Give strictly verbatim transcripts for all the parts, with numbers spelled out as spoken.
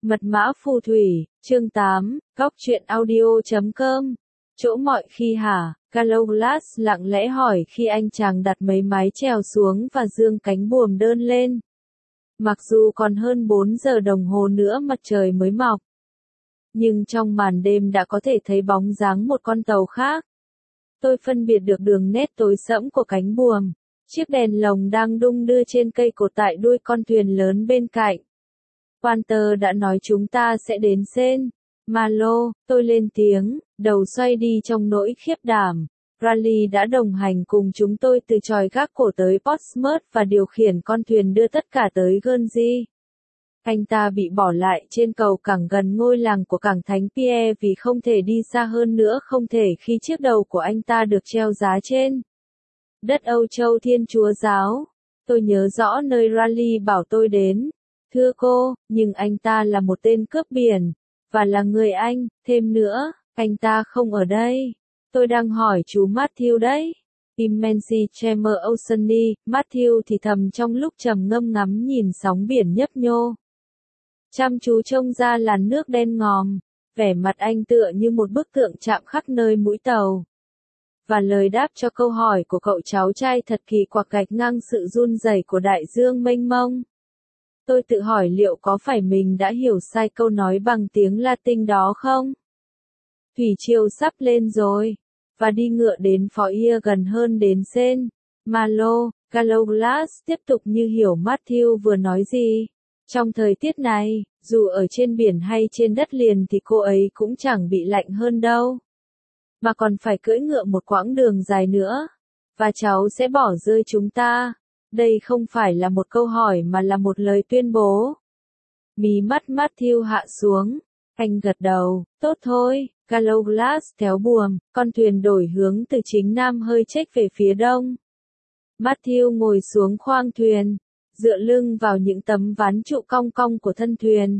Mật mã phù thủy, chương tám, góc truyện audio chấm com. Chỗ mọi khi hả? Galoglass lặng lẽ hỏi khi anh chàng đặt mấy mái chèo xuống và dương cánh buồm đơn lên. Mặc dù còn hơn bốn giờ đồng hồ nữa mặt trời mới mọc, nhưng trong màn đêm đã có thể thấy bóng dáng một con tàu khác. Tôi phân biệt được đường nét tối sẫm của cánh buồm. Chiếc đèn lồng đang đung đưa trên cây cột tại đuôi con thuyền lớn bên cạnh. Walter đã nói chúng ta sẽ đến Saint Malo, tôi lên tiếng, đầu xoay đi trong nỗi khiếp đảm. Raleigh đã đồng hành cùng chúng tôi từ chòi gác cổ tới Portsmouth và điều khiển con thuyền đưa tất cả tới Guernsey. Anh ta bị bỏ lại trên cầu cảng gần ngôi làng của cảng Thánh Pierre vì không thể đi xa hơn nữa, không thể khi chiếc đầu của anh ta được treo giá trên đất Âu Châu Thiên Chúa Giáo. Tôi nhớ rõ nơi Raleigh bảo tôi đến. Thưa cô, nhưng anh ta là một tên cướp biển, và là người Anh, thêm nữa, anh ta không ở đây. Tôi đang hỏi chú Matthew đấy. Immense Chamber Oceany, Matthew thì thầm trong lúc trầm ngâm ngắm nhìn sóng biển nhấp nhô. Chăm chú trông ra làn nước đen ngòm, vẻ mặt anh tựa như một bức tượng chạm khắc nơi mũi tàu. Và lời đáp cho câu hỏi của cậu cháu trai thật kỳ quặc gạch ngang sự run rẩy của đại dương mênh mông. Tôi tự hỏi liệu có phải mình đã hiểu sai câu nói bằng tiếng Latin đó không? Thủy triều sắp lên rồi, và đi ngựa đến Phó Ia gần hơn đến Saint Malo. Galoglass tiếp tục như hiểu Matthew vừa nói gì. Trong thời tiết này, dù ở trên biển hay trên đất liền thì cô ấy cũng chẳng bị lạnh hơn đâu. Mà còn phải cưỡi ngựa một quãng đường dài nữa. Và cháu sẽ bỏ rơi chúng ta. Đây không phải là một câu hỏi mà là một lời tuyên bố. Mí mắt Matthew hạ xuống. Anh gật đầu, tốt thôi. Galoglass kéo buồm, con thuyền đổi hướng từ chính nam hơi chếch về phía đông. Matthew ngồi xuống khoang thuyền, dựa lưng vào những tấm ván trụ cong cong của thân thuyền.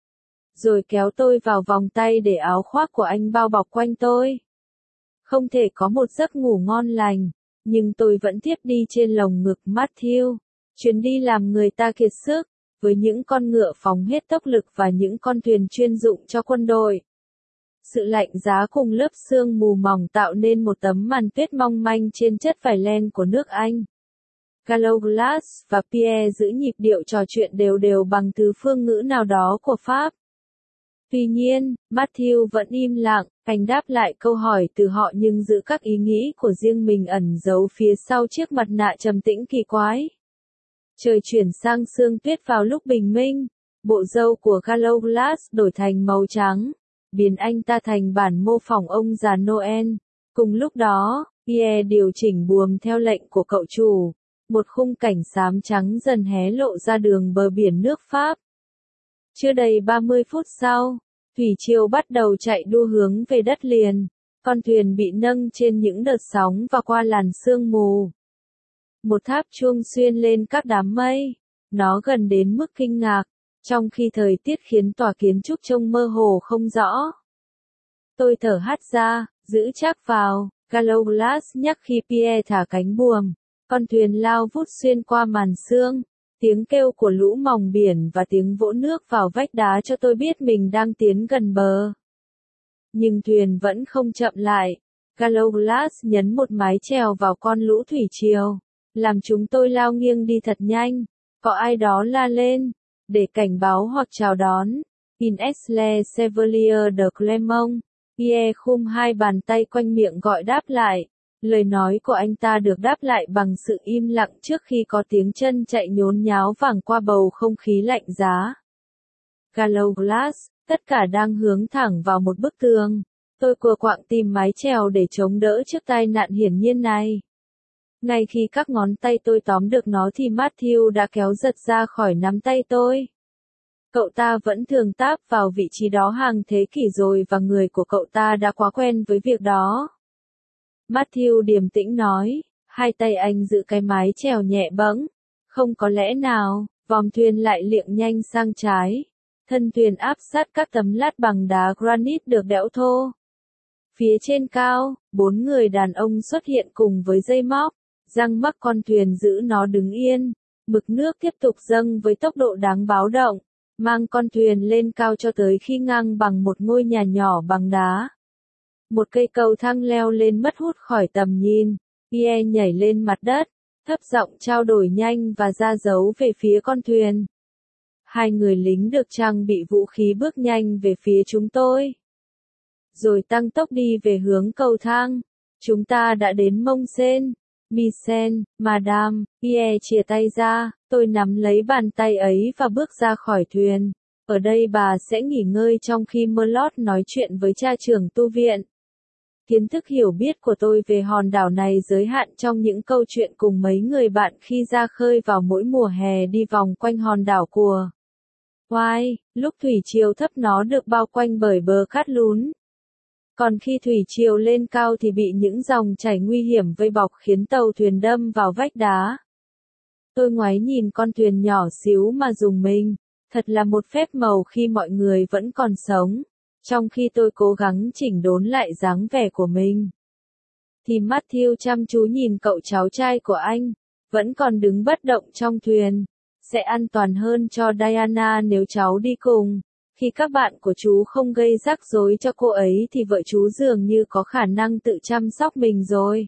Rồi kéo tôi vào vòng tay để áo khoác của anh bao bọc quanh tôi. Không thể có một giấc ngủ ngon lành, nhưng tôi vẫn thiếp đi trên lồng ngực Matthew. Chuyến đi làm người ta kiệt sức, với những con ngựa phóng hết tốc lực và những con thuyền chuyên dụng cho quân đội. Sự lạnh giá cùng lớp sương mù mỏng tạo nên một tấm màn tuyết mong manh trên chất vải len của nước Anh. Galoglass và Pierre giữ nhịp điệu trò chuyện đều đều bằng thứ phương ngữ nào đó của Pháp. Tuy nhiên, Matthew vẫn im lặng, anh đáp lại câu hỏi từ họ nhưng giữ các ý nghĩ của riêng mình ẩn giấu phía sau chiếc mặt nạ trầm tĩnh kỳ quái. Trời chuyển sang sương tuyết vào lúc bình minh, bộ râu của Galoglass đổi thành màu trắng, biến anh ta thành bản mô phỏng ông già Noel. Cùng lúc đó, Pierre điều chỉnh buồm theo lệnh của cậu chủ. Một khung cảnh xám trắng dần hé lộ ra đường bờ biển nước Pháp. Chưa đầy ba mươi phút sau, thủy triều bắt đầu chạy đua hướng về đất liền. Con thuyền bị nâng trên những đợt sóng và qua làn sương mù. Một tháp chuông xuyên lên các đám mây. Nó gần đến mức kinh ngạc, trong khi thời tiết khiến tòa kiến trúc trông mơ hồ không rõ. Tôi thở hắt ra, giữ chắc vào, Galoglass nhắc khi Pierre thả cánh buồm. Con thuyền lao vút xuyên qua màn sương, tiếng kêu của lũ mòng biển và tiếng vỗ nước vào vách đá cho tôi biết mình đang tiến gần bờ. Nhưng thuyền vẫn không chậm lại. Galoglass nhấn một mái chèo vào con lũ thủy triều, làm chúng tôi lao nghiêng đi thật nhanh. Có ai đó la lên, để cảnh báo hoặc chào đón. Inesle Chevalier de Clermont. Pierre khum hai bàn tay quanh miệng gọi đáp lại. Lời nói của anh ta được đáp lại bằng sự im lặng trước khi có tiếng chân chạy nhốn nháo vẳng qua bầu không khí lạnh giá. Galoglass, tất cả đang hướng thẳng vào một bức tường. Tôi cua quạng tìm mái chèo để chống đỡ trước tai nạn hiển nhiên này. Ngay khi các ngón tay tôi tóm được nó thì Matthew đã kéo giật ra khỏi nắm tay tôi. Cậu ta vẫn thường táp vào vị trí đó hàng thế kỷ rồi và người của cậu ta đã quá quen với việc đó. Matthew điềm tĩnh nói, hai tay anh giữ cái mái chèo nhẹ bẫng. Không có lẽ nào, vòm thuyền lại liệng nhanh sang trái. Thân thuyền áp sát các tấm lát bằng đá granite được đẽo thô. Phía trên cao, bốn người đàn ông xuất hiện cùng với dây móc, giăng mắc con thuyền giữ nó đứng yên. Mực nước tiếp tục dâng với tốc độ đáng báo động. mang con thuyền lên cao cho tới khi ngang bằng một ngôi nhà nhỏ bằng đá. Một cây cầu thang leo lên mất hút khỏi tầm nhìn, Pierre nhảy lên mặt đất, thấp giọng trao đổi nhanh và ra dấu về phía con thuyền. Hai người lính được trang bị vũ khí bước nhanh về phía chúng tôi, rồi tăng tốc đi về hướng cầu thang. Chúng ta đã đến Mông Sen. Michel, Madame, Pierre chìa tay ra, tôi nắm lấy bàn tay ấy và bước ra khỏi thuyền. Ở đây bà sẽ nghỉ ngơi trong khi Merlot nói chuyện với cha trưởng tu viện. Kiến thức hiểu biết của tôi về hòn đảo này giới hạn trong những câu chuyện cùng mấy người bạn khi ra khơi vào mỗi mùa hè đi vòng quanh hòn đảo của Wai, lúc thủy triều thấp nó được bao quanh bởi bờ cát lún. Còn khi thủy triều lên cao thì bị những dòng chảy nguy hiểm vây bọc khiến tàu thuyền đâm vào vách đá. Tôi ngoái nhìn con thuyền nhỏ xíu mà rùng mình, thật là một phép màu khi mọi người vẫn còn sống. Trong khi tôi cố gắng chỉnh đốn lại dáng vẻ của mình, thì Matthew chăm chú nhìn cậu cháu trai của anh, vẫn còn đứng bất động trong thuyền. Sẽ an toàn hơn cho Diana nếu cháu đi cùng. Khi các bạn của chú không gây rắc rối cho cô ấy thì vợ chú dường như có khả năng tự chăm sóc mình rồi.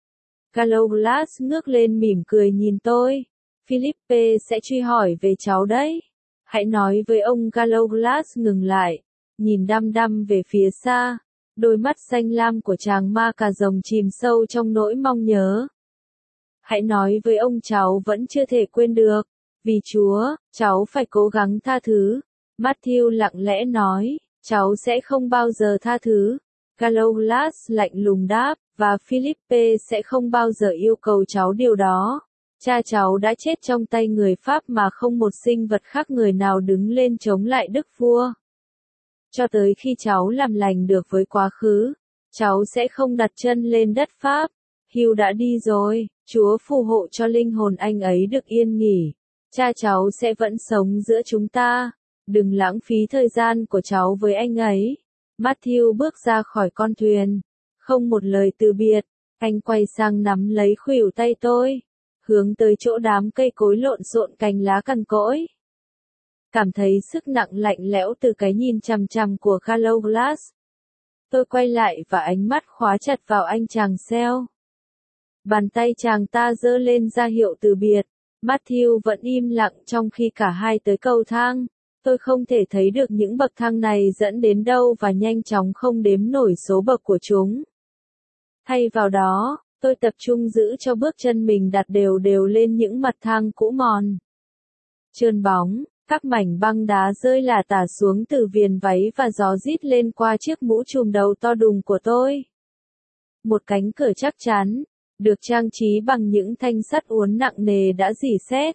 Gallowglass ngước lên mỉm cười nhìn tôi. Philippe sẽ truy hỏi về cháu đấy. Hãy nói với ông. Gallowglass ngừng lại, nhìn đăm đăm về phía xa. Đôi mắt xanh lam của chàng ma cà rồng chìm sâu trong nỗi mong nhớ. Hãy nói với ông cháu vẫn chưa thể quên được. Vì Chúa, cháu phải cố gắng tha thứ. Matthew lặng lẽ nói, cháu sẽ không bao giờ tha thứ. Gallowglass lạnh lùng đáp, và Philippe sẽ không bao giờ yêu cầu cháu điều đó. Cha cháu đã chết trong tay người Pháp mà không một sinh vật khác người nào đứng lên chống lại đức vua. Cho tới khi cháu làm lành được với quá khứ, cháu sẽ không đặt chân lên đất Pháp. Hugh đã đi rồi, Chúa phù hộ cho linh hồn anh ấy được yên nghỉ. Cha cháu sẽ vẫn sống giữa chúng ta. Đừng lãng phí thời gian của cháu với anh ấy. Matthew bước ra khỏi con thuyền. Không một lời từ biệt, anh quay sang nắm lấy khuỷu tay tôi, hướng tới chỗ đám cây cối lộn xộn cành lá cằn cỗi. Cảm thấy sức nặng lạnh lẽo từ cái nhìn chằm chằm của Gallowglass. Tôi quay lại và ánh mắt khóa chặt vào anh chàng Sale. Bàn tay chàng ta giơ lên ra hiệu từ biệt. Matthew vẫn im lặng trong khi cả hai tới cầu thang. Tôi không thể thấy được những bậc thang này dẫn đến đâu và nhanh chóng không đếm nổi số bậc của chúng. Thay vào đó, tôi tập trung giữ cho bước chân mình đặt đều đều lên những mặt thang cũ mòn, trơn bóng, các mảnh băng đá rơi lả tả xuống từ viền váy và gió rít lên qua chiếc mũ trùm đầu to đùng của tôi. Một cánh cửa chắc chắn, được trang trí bằng những thanh sắt uốn nặng nề đã rỉ sét.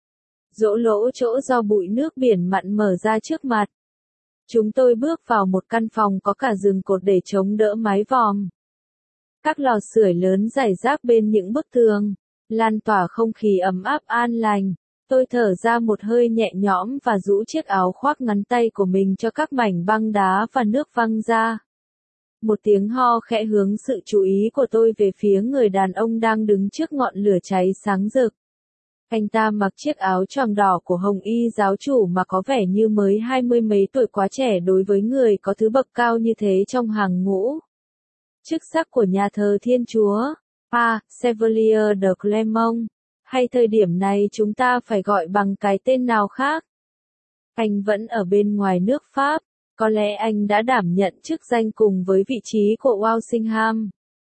Dỗ lỗ chỗ do bụi nước biển mặn mở ra trước mặt. Chúng tôi bước vào một căn phòng có cả giường cột để chống đỡ mái vòm. Các lò sưởi lớn rải rác bên những bức tường, lan tỏa không khí ấm áp an lành. Tôi thở ra một hơi nhẹ nhõm và rũ chiếc áo khoác ngắn tay của mình cho các mảnh băng đá và nước văng ra. Một tiếng ho khẽ hướng sự chú ý của tôi về phía người đàn ông đang đứng trước ngọn lửa cháy sáng rực. Anh ta mặc chiếc áo choàng đỏ của Hồng Y giáo chủ mà có vẻ như mới hai mươi mấy tuổi, quá trẻ đối với người có thứ bậc cao như thế trong hàng ngũ chức sắc của nhà thờ Thiên Chúa. À, Chevalier de Clermont. Hay thời điểm này chúng ta phải gọi bằng cái tên nào khác? Anh vẫn ở bên ngoài nước Pháp. Có lẽ anh đã đảm nhận chức danh cùng với vị trí của Walsingham.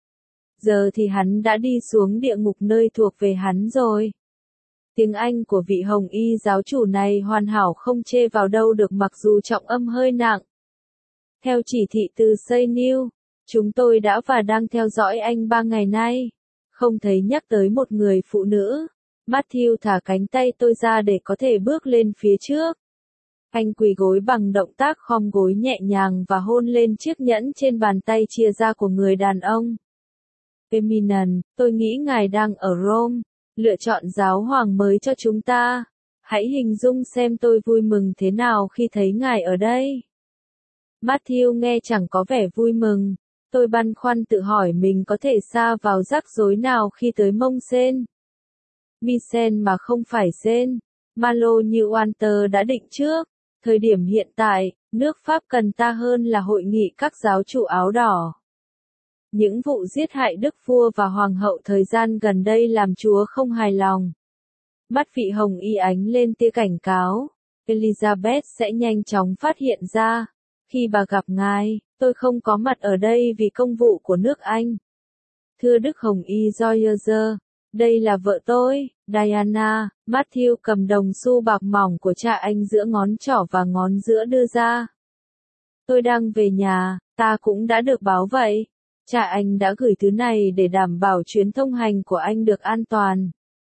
Giờ thì hắn đã đi xuống địa ngục nơi thuộc về hắn rồi. Tiếng Anh của vị Hồng Y giáo chủ này hoàn hảo không chê vào đâu được mặc dù trọng âm hơi nặng. Theo chỉ thị từ Say New, chúng tôi đã và đang theo dõi anh ba ngày nay. Không thấy nhắc tới một người phụ nữ. Matthew thả cánh tay tôi ra để có thể bước lên phía trước. Anh quỳ gối bằng động tác khom gối nhẹ nhàng và hôn lên chiếc nhẫn trên bàn tay chia ra của người đàn ông. Eminent, tôi nghĩ ngài đang ở Rome, lựa chọn giáo hoàng mới cho chúng ta. Hãy hình dung xem tôi vui mừng thế nào khi thấy ngài ở đây. Matthew nghe chẳng có vẻ vui mừng. Tôi băn khoăn tự hỏi mình có thể sa vào rắc rối nào khi tới Mông Sen. Michel mà không phải Sen. Malo như Walter đã định trước. Thời điểm hiện tại, nước Pháp cần ta hơn là hội nghị các giáo chủ áo đỏ. Những vụ giết hại đức vua và hoàng hậu thời gian gần đây làm Chúa không hài lòng. Mắt vị hồng y ánh lên tia cảnh cáo. Elizabeth sẽ nhanh chóng phát hiện ra. Khi bà gặp ngài, tôi không có mặt ở đây vì công vụ của nước Anh. Thưa Đức Hồng y George, đây là vợ tôi, Diana. Matthew cầm đồng xu bạc mỏng của cha anh giữa ngón trỏ và ngón giữa đưa ra. Tôi đang về nhà, ta cũng đã được báo vậy. Cha anh đã gửi thứ này để đảm bảo chuyến thông hành của anh được an toàn.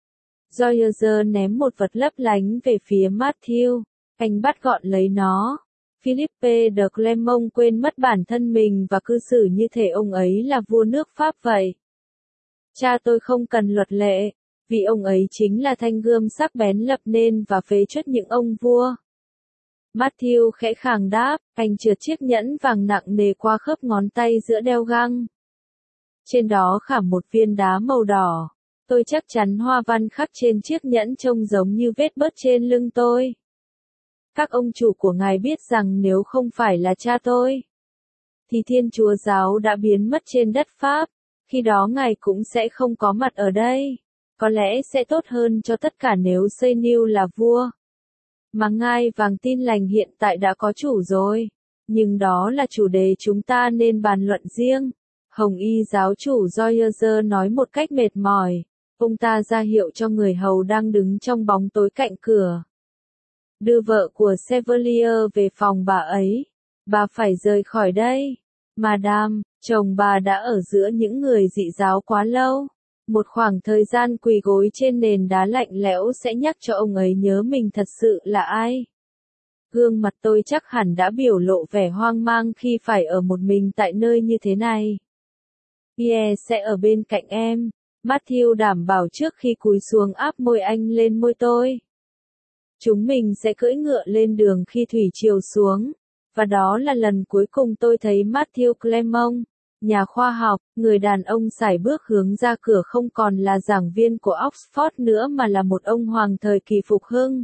George ném một vật lấp lánh về phía Matthew. Anh bắt gọn lấy nó. Philippe de Clermont quên mất bản thân mình và cư xử như thể ông ấy là vua nước Pháp vậy. Cha tôi không cần luật lệ, vì ông ấy chính là thanh gươm sắc bén lập nên và phế truất những ông vua. Matthew khẽ khàng đáp, anh trượt chiếc nhẫn vàng nặng nề qua khớp ngón tay giữa đeo găng. Trên đó khảm một viên đá màu đỏ. Tôi chắc chắn hoa văn khắc trên chiếc nhẫn trông giống như vết bớt trên lưng tôi. Các ông chủ của ngài biết rằng nếu không phải là cha tôi, thì Thiên Chúa giáo đã biến mất trên đất Pháp. Khi đó ngài cũng sẽ không có mặt ở đây. Có lẽ sẽ tốt hơn cho tất cả nếu Seynew là vua. Mà ngai vàng Tin Lành hiện tại đã có chủ rồi. Nhưng đó là chủ đề chúng ta nên bàn luận riêng. Hồng y giáo chủ George nói một cách mệt mỏi. Ông ta ra hiệu cho người hầu đang đứng trong bóng tối cạnh cửa. Đưa vợ của Chevalier về phòng bà ấy. Bà phải rời khỏi đây. Madame, chồng bà đã ở giữa những người dị giáo quá lâu. Một khoảng thời gian quỳ gối trên nền đá lạnh lẽo sẽ nhắc cho ông ấy nhớ mình thật sự là ai. Gương mặt tôi chắc hẳn đã biểu lộ vẻ hoang mang khi phải ở một mình tại nơi như thế này. Pierre sẽ ở bên cạnh em. Matthew đảm bảo trước khi cúi xuống áp môi anh lên môi tôi. Chúng mình sẽ cưỡi ngựa lên đường khi thủy triều xuống. Và đó là lần cuối cùng tôi thấy Matthew Clermont, nhà khoa học, người đàn ông sải bước hướng ra cửa không còn là giảng viên của Oxford nữa mà là một ông hoàng thời kỳ phục hưng.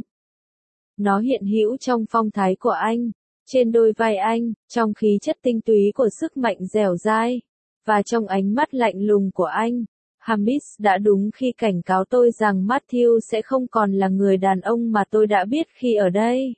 Nó hiện hữu trong phong thái của anh, trên đôi vai anh, trong khí chất tinh túy của sức mạnh dẻo dai, và trong ánh mắt lạnh lùng của anh. Hamis đã đúng khi cảnh cáo tôi rằng Matthew sẽ không còn là người đàn ông mà tôi đã biết khi ở đây.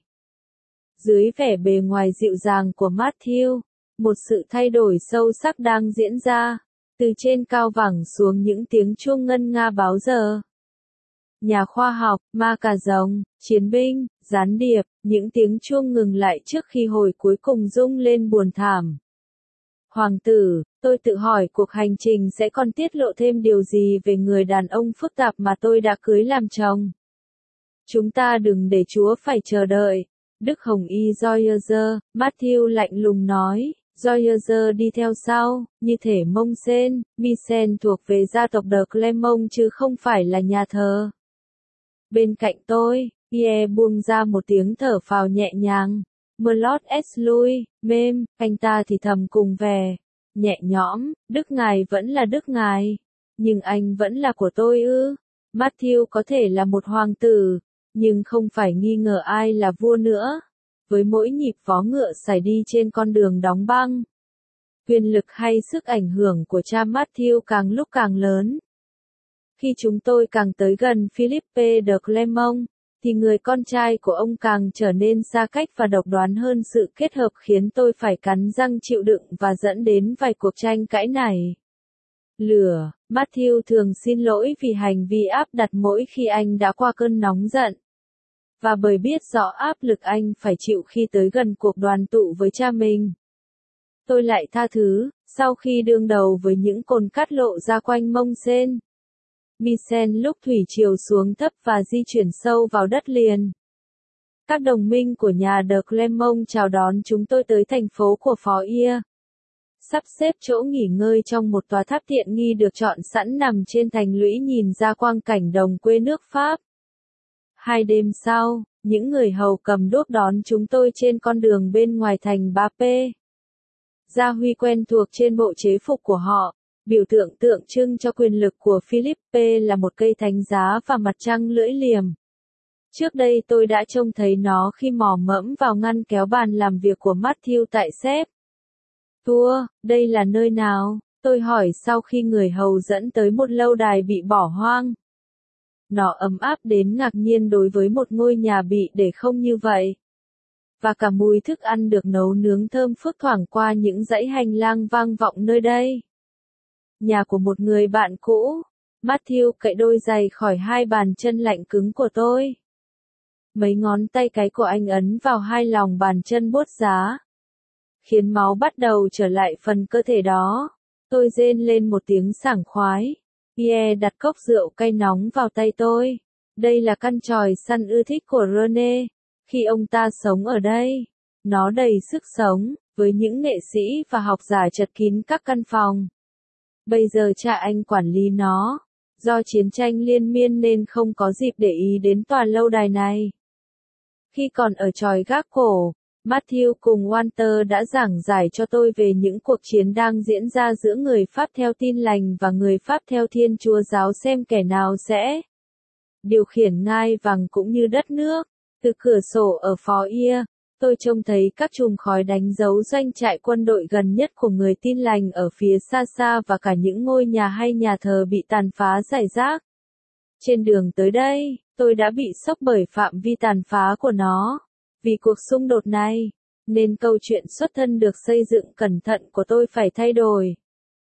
Dưới vẻ bề ngoài dịu dàng của Matthew, một sự thay đổi sâu sắc đang diễn ra, từ trên cao vẳng xuống những tiếng chuông ngân nga báo giờ. Nhà khoa học, ma cà rồng, chiến binh, gián điệp, những tiếng chuông ngừng lại trước khi hồi cuối cùng rung lên buồn thảm. Hoàng tử, tôi tự hỏi cuộc hành trình sẽ còn tiết lộ thêm điều gì về người đàn ông phức tạp mà tôi đã cưới làm chồng. Chúng ta đừng để Chúa phải chờ đợi. Đức Hồng y George, Matthew lạnh lùng nói, George đi theo sau, như thể mông sen, Misen thuộc về gia tộc de Clermont chứ không phải là nhà thờ. Bên cạnh tôi, Pierre buông ra một tiếng thở phào nhẹ nhàng. Mlot S. Louis, mềm, anh ta thì thầm cùng vẻ nhẹ nhõm, Đức ngài vẫn là Đức ngài, nhưng anh vẫn là của tôi ư. Matthew có thể là một hoàng tử, nhưng không phải nghi ngờ ai là vua nữa. Với mỗi nhịp vó ngựa sải đi trên con đường đóng băng, quyền lực hay sức ảnh hưởng của cha Matthew càng lúc càng lớn. Khi chúng tôi càng tới gần Philippe de Clermont, thì người con trai của ông càng trở nên xa cách và độc đoán hơn. Sự kết hợp khiến tôi phải cắn răng chịu đựng và dẫn đến vài cuộc tranh cãi này. Lửa, Matthew thường xin lỗi vì hành vi áp đặt mỗi khi anh đã qua cơn nóng giận. Và bởi biết rõ áp lực anh phải chịu khi tới gần cuộc đoàn tụ với cha mình. Tôi lại tha thứ, sau khi đương đầu với những cồn cát lộ ra quanh mông sen. Misen lúc thủy triều xuống thấp và di chuyển sâu vào đất liền. Các đồng minh của nhà de Clermont chào đón chúng tôi tới thành phố của Phó Ia. Sắp xếp chỗ nghỉ ngơi trong một tòa tháp tiện nghi được chọn sẵn nằm trên thành lũy nhìn ra quang cảnh đồng quê nước Pháp. Hai đêm sau, những người hầu cầm đuốc đón chúng tôi trên con đường bên ngoài thành Ba Pê. Gia huy quen thuộc trên bộ chế phục của họ. Biểu tượng tượng trưng cho quyền lực của Philippe là một cây thánh giá và mặt trăng lưỡi liềm. Trước đây tôi đã trông thấy nó khi mò mẫm vào ngăn kéo bàn làm việc của Matthew tại sếp. Tour, đây là nơi nào? Tôi hỏi sau khi người hầu dẫn tới một lâu đài bị bỏ hoang. Nó ấm áp đến ngạc nhiên đối với một ngôi nhà bị để không như vậy. Và cả mùi thức ăn được nấu nướng thơm phức thoảng qua những dãy hành lang vang vọng nơi đây. Nhà của một người bạn cũ. Matthew cậy đôi giày khỏi hai bàn chân lạnh cứng của tôi. Mấy ngón tay cái của anh ấn vào hai lòng bàn chân buốt giá, khiến máu bắt đầu trở lại phần cơ thể đó. Tôi rên lên một tiếng sảng khoái. Pierre đặt cốc rượu cay nóng vào tay tôi. Đây là căn chòi săn ưa thích của Rene. Khi ông ta sống ở đây, nó đầy sức sống, với những nghệ sĩ và học giả chật kín các căn phòng. Bây giờ cha anh quản lý nó. Do chiến tranh liên miên nên không có dịp để ý đến tòa lâu đài này. Khi còn ở chòi gác cổ, Matthew cùng Walter đã giảng giải cho tôi về những cuộc chiến đang diễn ra giữa người Pháp theo Tin Lành và người Pháp theo Thiên Chúa giáo, xem kẻ nào sẽ điều khiển ngai vàng cũng như đất nước. Từ cửa sổ ở Phó Ia, tôi trông thấy các chùm khói đánh dấu doanh trại quân đội gần nhất của người Tin Lành ở phía xa xa và cả những ngôi nhà hay nhà thờ bị tàn phá rải rác. Trên đường tới đây, tôi đã bị sốc bởi phạm vi tàn phá của nó. Vì cuộc xung đột này, nên câu chuyện xuất thân được xây dựng cẩn thận của tôi phải thay đổi.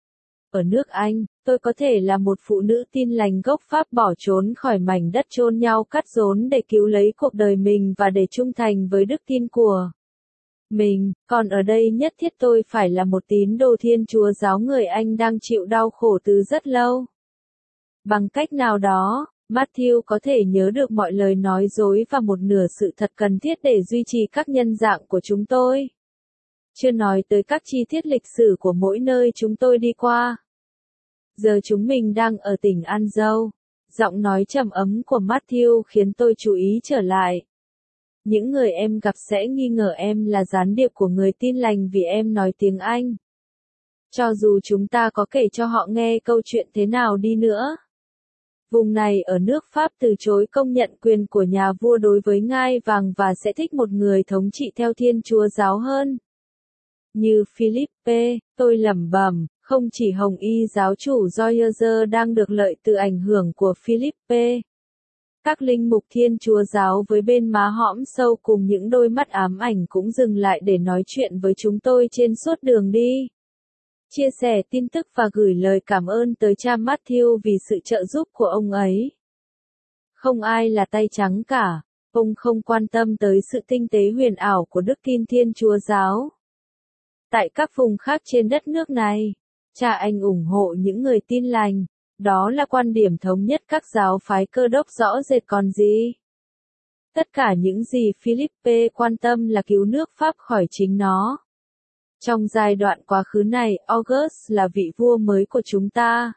Ở nước Anh, tôi có thể là một phụ nữ Tin Lành gốc Pháp bỏ trốn khỏi mảnh đất chôn nhau cắt rốn để cứu lấy cuộc đời mình và để trung thành với đức tin của mình, còn ở đây nhất thiết tôi phải là một tín đồ Thiên Chúa giáo người Anh đang chịu đau khổ từ rất lâu. Bằng cách nào đó, Matthew có thể nhớ được mọi lời nói dối và một nửa sự thật cần thiết để duy trì các nhân dạng của chúng tôi. Chưa nói tới các chi tiết lịch sử của mỗi nơi chúng tôi đi qua. Giờ chúng mình đang ở tỉnh An Dâu. Giọng nói trầm ấm của Matthew khiến tôi chú ý trở lại. Những người em gặp sẽ nghi ngờ em là gián điệp của người Tin Lành vì em nói tiếng Anh. Cho dù chúng ta có kể cho họ nghe câu chuyện thế nào đi nữa. Vùng này ở nước Pháp từ chối công nhận quyền của nhà vua đối với ngai vàng và sẽ thích một người thống trị theo Thiên Chúa giáo hơn. Như Philippe, tôi lẩm bẩm, không chỉ Hồng Y giáo chủ Joyeuse đang được lợi từ ảnh hưởng của Philippe. Các linh mục Thiên Chúa giáo với bên má hõm sâu cùng những đôi mắt ám ảnh cũng dừng lại để nói chuyện với chúng tôi trên suốt đường đi. Chia sẻ tin tức và gửi lời cảm ơn tới cha Matthew vì sự trợ giúp của ông ấy. Không ai là tay trắng cả, ông không quan tâm tới sự tinh tế huyền ảo của đức tin Thiên Chúa giáo. Tại các vùng khác trên đất nước này, cha anh ủng hộ những người Tin Lành, đó là quan điểm thống nhất các giáo phái Cơ đốc rõ rệt còn gì. Tất cả những gì Philippe quan tâm là cứu nước Pháp khỏi chính nó. Trong giai đoạn quá khứ này, August là vị vua mới của chúng ta.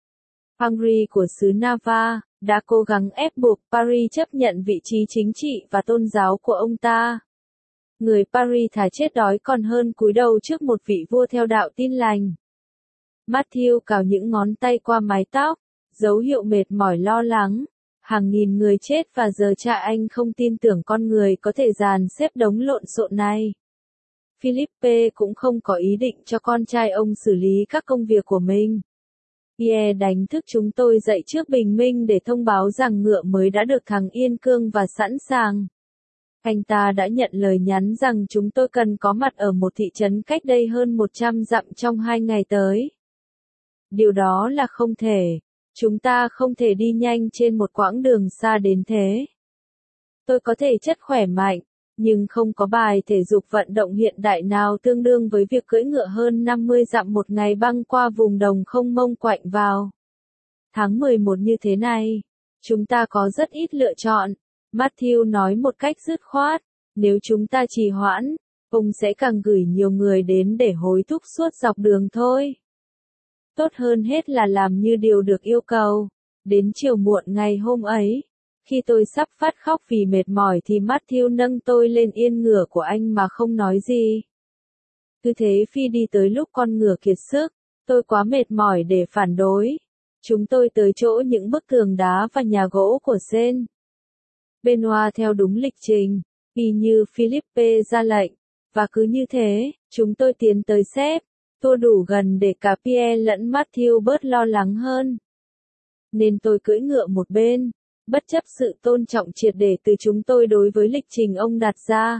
Henry của xứ Navarre đã cố gắng ép buộc Paris chấp nhận vị trí chính trị và tôn giáo của ông ta. Người Paris thà chết đói còn hơn cúi đầu trước một vị vua theo đạo Tin Lành. Matthew cào những ngón tay qua mái tóc, dấu hiệu mệt mỏi lo lắng. Hàng nghìn người chết và giờ cha anh không tin tưởng con người có thể dàn xếp đống lộn xộn này. Philippe cũng không có ý định cho con trai ông xử lý các công việc của mình. Pierre đánh thức chúng tôi dậy trước bình minh để thông báo rằng ngựa mới đã được thằng Yên Cương và sẵn sàng. Anh ta đã nhận lời nhắn rằng chúng tôi cần có mặt ở một thị trấn cách đây hơn một trăm dặm trong hai ngày tới. Điều đó là không thể. Chúng ta không thể đi nhanh trên một quãng đường xa đến thế. Tôi có thể chất khỏe mạnh, nhưng không có bài thể dục vận động hiện đại nào tương đương với việc cưỡi ngựa hơn năm mươi dặm một ngày băng qua vùng đồng không mông quạnh vào tháng mười một như thế này. Chúng ta có rất ít lựa chọn. Matthew nói một cách dứt khoát. Nếu chúng ta trì hoãn, ông sẽ càng gửi nhiều người đến để hối thúc suốt dọc đường thôi. Tốt hơn hết là làm như điều được yêu cầu. Đến chiều muộn ngày hôm ấy, khi tôi sắp phát khóc vì mệt mỏi thì Matthew nâng tôi lên yên ngựa của anh mà không nói gì. Cứ thế phi đi tới lúc con ngựa kiệt sức, tôi quá mệt mỏi để phản đối. Chúng tôi tới chỗ những bức tường đá và nhà gỗ của Sen. Benoit theo đúng lịch trình, y như Philippe ra lệnh, và cứ như thế, chúng tôi tiến tới xếp, tua đủ gần để cả Pierre lẫn Matthew bớt lo lắng hơn. Nên tôi cưỡi ngựa một bên, bất chấp sự tôn trọng triệt để từ chúng tôi đối với lịch trình ông đặt ra.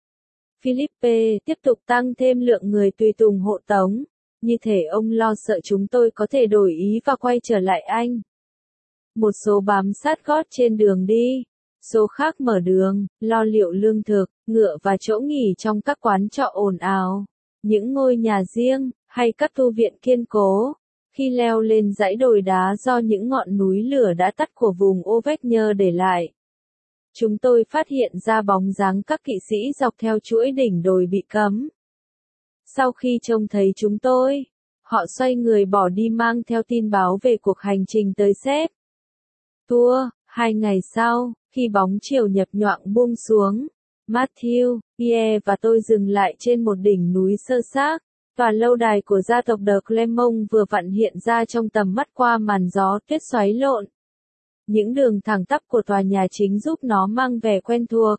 Philippe tiếp tục tăng thêm lượng người tùy tùng hộ tống, như thể ông lo sợ chúng tôi có thể đổi ý và quay trở lại Anh. Một số bám sát gót trên đường đi, số khác mở đường, lo liệu lương thực, ngựa và chỗ nghỉ trong các quán trọ ồn ào, những ngôi nhà riêng, hay các tu viện kiên cố. Khi leo lên dãy đồi đá do những ngọn núi lửa đã tắt của vùng Auvergne để lại, chúng tôi phát hiện ra bóng dáng các kỵ sĩ dọc theo chuỗi đỉnh đồi bị cấm. Sau khi trông thấy chúng tôi, họ xoay người bỏ đi mang theo tin báo về cuộc hành trình tới Sép. Tour, hai ngày sau, khi bóng chiều nhập nhoạng buông xuống, Matthew, Pierre và tôi dừng lại trên một đỉnh núi sơ xác. Tòa lâu đài của gia tộc de Clermont vừa vặn hiện ra trong tầm mắt qua màn gió tuyết xoáy lộn. Những đường thẳng tắp của tòa nhà chính giúp nó mang vẻ quen thuộc.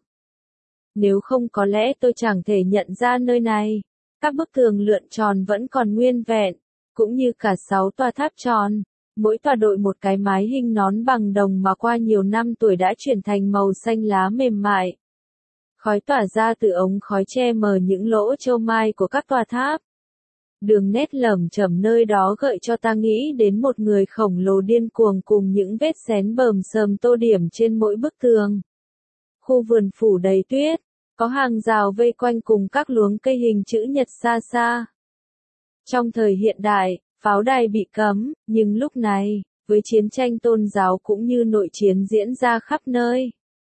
Nếu không có lẽ tôi chẳng thể nhận ra nơi này. Các bức tường lượn tròn vẫn còn nguyên vẹn, cũng như cả sáu tòa tháp tròn. Mỗi tòa đội một cái mái hình nón bằng đồng mà qua nhiều năm tuổi đã chuyển thành màu xanh lá mềm mại. Khói tỏa ra từ ống khói che mờ những lỗ châu mai của các tòa tháp. Đường nét lởm chởm nơi đó gợi cho ta nghĩ đến một người khổng lồ điên cuồng cùng những vết xén bờm sờm tô điểm trên mỗi bức tường. Khu vườn phủ đầy tuyết, có hàng rào vây quanh cùng các luống cây hình chữ nhật xa xa. Trong thời hiện đại, pháo đài bị cấm, nhưng lúc này, với chiến tranh tôn giáo cũng như nội chiến diễn ra khắp nơi,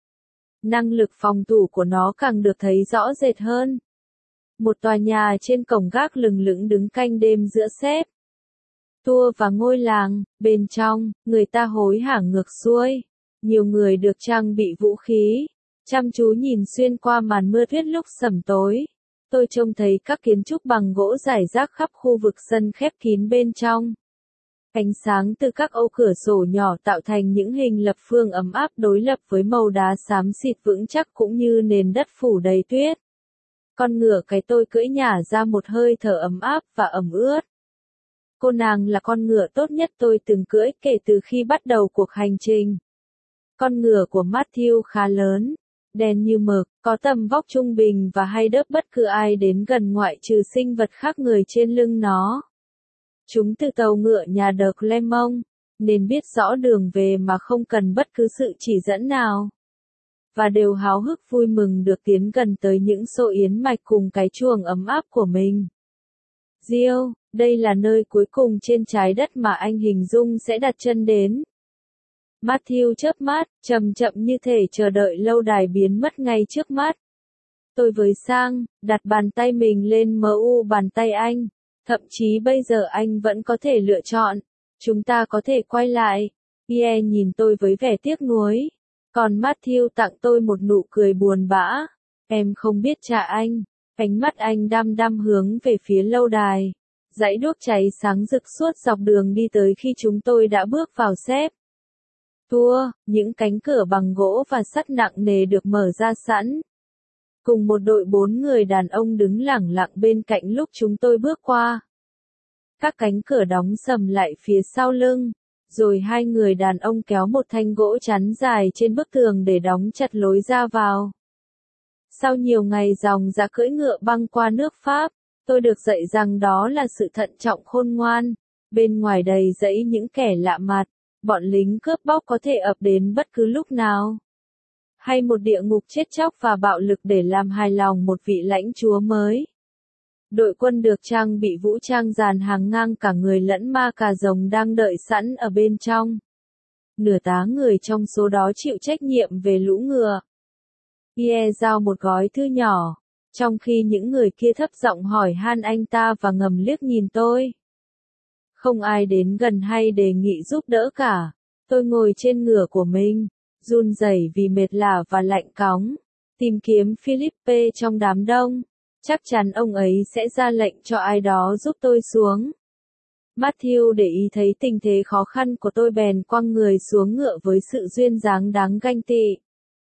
năng lực phòng thủ của nó càng được thấy rõ rệt hơn. Một tòa nhà trên cổng gác lừng lững đứng canh đêm giữa Sép. Tour và ngôi làng, bên trong, người ta hối hả ngược xuôi. Nhiều người được trang bị vũ khí, chăm chú nhìn xuyên qua màn mưa tuyết lúc sẩm tối. Tôi trông thấy các kiến trúc bằng gỗ rải rác khắp khu vực sân khép kín bên trong. Ánh sáng từ các ô cửa sổ nhỏ tạo thành những hình lập phương ấm áp đối lập với màu đá xám xịt vững chắc cũng như nền đất phủ đầy tuyết. Con ngựa cái tôi cưỡi nhả ra một hơi thở ấm áp và ẩm ướt. Cô nàng là con ngựa tốt nhất tôi từng cưỡi kể từ khi bắt đầu cuộc hành trình. Con ngựa của Matthew khá lớn, đen như mực, có tầm vóc trung bình và hay đớp bất cứ ai đến gần ngoại trừ sinh vật khác người trên lưng nó. Chúng từ tàu ngựa nhà de Clermont, nên biết rõ đường về mà không cần bất cứ sự chỉ dẫn nào. Và đều háo hức vui mừng được tiến gần tới những xô yến mạch cùng cái chuồng ấm áp của mình. Diêu, đây là nơi cuối cùng trên trái đất mà anh hình dung sẽ đặt chân đến. Matthew chớp mắt, chậm chậm như thể chờ đợi lâu đài biến mất ngay trước mắt. Tôi với sang, đặt bàn tay mình lên mu bàn tay anh. Thậm chí bây giờ anh vẫn có thể lựa chọn. Chúng ta có thể quay lại. Pierre nhìn tôi với vẻ tiếc nuối. Còn Matthew tặng tôi một nụ cười buồn bã. Em không biết trả anh. Ánh mắt anh đăm đăm hướng về phía lâu đài. Dãy đuốc cháy sáng rực suốt dọc đường đi tới khi chúng tôi đã bước vào Sép. Tour, những cánh cửa bằng gỗ và sắt nặng nề được mở ra sẵn. Cùng một đội bốn người đàn ông đứng lẳng lặng bên cạnh lúc chúng tôi bước qua. Các cánh cửa đóng sầm lại phía sau lưng. Rồi hai người đàn ông kéo một thanh gỗ chắn dài trên bức tường để đóng chặt lối ra vào. Sau nhiều ngày dòng dã cưỡi ngựa băng qua nước Pháp, tôi được dạy rằng đó là sự thận trọng khôn ngoan. Bên ngoài đầy dẫy những kẻ lạ mặt, bọn lính cướp bóc có thể ập đến bất cứ lúc nào. Hay một địa ngục chết chóc và bạo lực để làm hài lòng một vị lãnh chúa mới. Đội quân được trang bị vũ trang dàn hàng ngang cả người lẫn ma cà rồng đang đợi sẵn ở bên trong. Nửa tá người trong số đó chịu trách nhiệm về lũ ngựa. Pierre giao một gói thư nhỏ, trong khi những người kia thấp giọng hỏi han anh ta và ngầm liếc nhìn tôi. Không ai đến gần hay đề nghị giúp đỡ cả. Tôi ngồi trên ngựa của mình, run rẩy vì mệt lả và lạnh cóng, tìm kiếm Philippe trong đám đông. Chắc chắn ông ấy sẽ ra lệnh cho ai đó giúp tôi xuống. Matthew để ý thấy tình thế khó khăn của tôi bèn quăng người xuống ngựa với sự duyên dáng đáng ganh tị.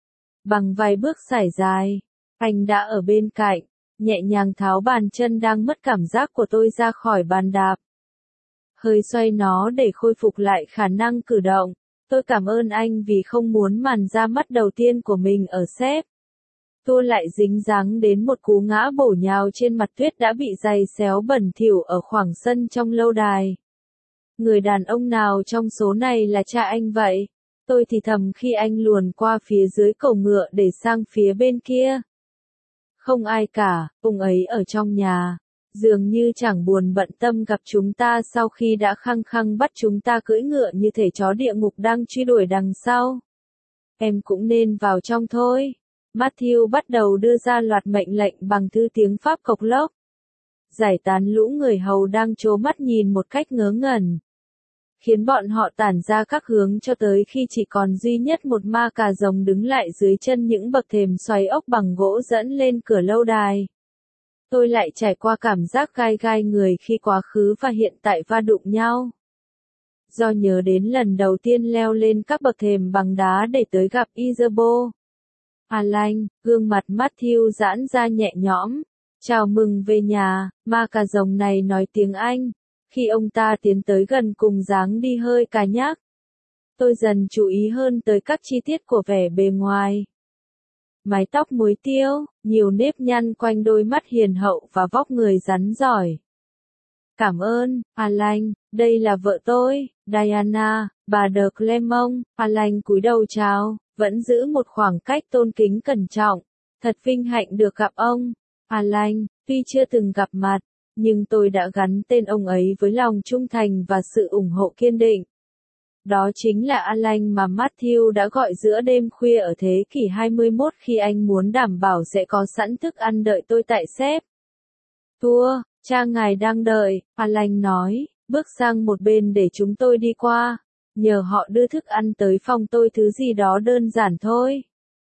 Bằng vài bước sải dài, anh đã ở bên cạnh, nhẹ nhàng tháo bàn chân đang mất cảm giác của tôi ra khỏi bàn đạp. Hơi xoay nó để khôi phục lại khả năng cử động. Tôi cảm ơn anh vì không muốn màn ra mắt đầu tiên của mình ở séc. Tôi lại dính dáng đến một cú ngã bổ nhào trên mặt tuyết đã bị giày xéo bẩn thỉu ở khoảng sân trong lâu đài. Người đàn ông nào trong số này là cha anh vậy? Tôi thì thầm khi anh luồn qua phía dưới cầu ngựa để sang phía bên kia. Không ai cả, ông ấy ở trong nhà. Dường như chẳng buồn bận tâm gặp chúng ta sau khi đã khăng khăng bắt chúng ta cưỡi ngựa như thể chó địa ngục đang truy đuổi đằng sau. Em cũng nên vào trong thôi. Matthew bắt đầu đưa ra loạt mệnh lệnh bằng thứ tiếng Pháp cộc lốc. Giải tán lũ người hầu đang trố mắt nhìn một cách ngớ ngẩn. Khiến bọn họ tản ra các hướng cho tới khi chỉ còn duy nhất một ma cà rồng đứng lại dưới chân những bậc thềm xoáy ốc bằng gỗ dẫn lên cửa lâu đài. Tôi lại trải qua cảm giác gai gai người khi quá khứ và hiện tại va đụng nhau. Do nhớ đến lần đầu tiên leo lên các bậc thềm bằng đá để tới gặp Isabeau. Alan, gương mặt Matthew giãn ra nhẹ nhõm. Chào mừng về nhà, ma cà rồng này nói tiếng Anh. Khi ông ta tiến tới gần cùng dáng đi hơi cà nhắc. Tôi dần chú ý hơn tới các chi tiết của vẻ bề ngoài. Mái tóc muối tiêu, nhiều nếp nhăn quanh đôi mắt hiền hậu và vóc người rắn giỏi. Cảm ơn, Alan, đây là vợ tôi, Diana, bà de Clermont. Alan cúi đầu chào, vẫn giữ một khoảng cách tôn kính cẩn trọng. Thật vinh hạnh được gặp ông, Alan, tuy chưa từng gặp mặt, nhưng tôi đã gắn tên ông ấy với lòng trung thành và sự ủng hộ kiên định. Đó chính là Alan mà Matthew đã gọi giữa đêm khuya ở thế kỷ hai mươi mốt khi anh muốn đảm bảo sẽ có sẵn thức ăn đợi tôi tại xếp. Thua, cha ngài đang đợi, Alan nói, bước sang một bên để chúng tôi đi qua. Nhờ họ đưa thức ăn tới phòng tôi, thứ gì đó đơn giản thôi.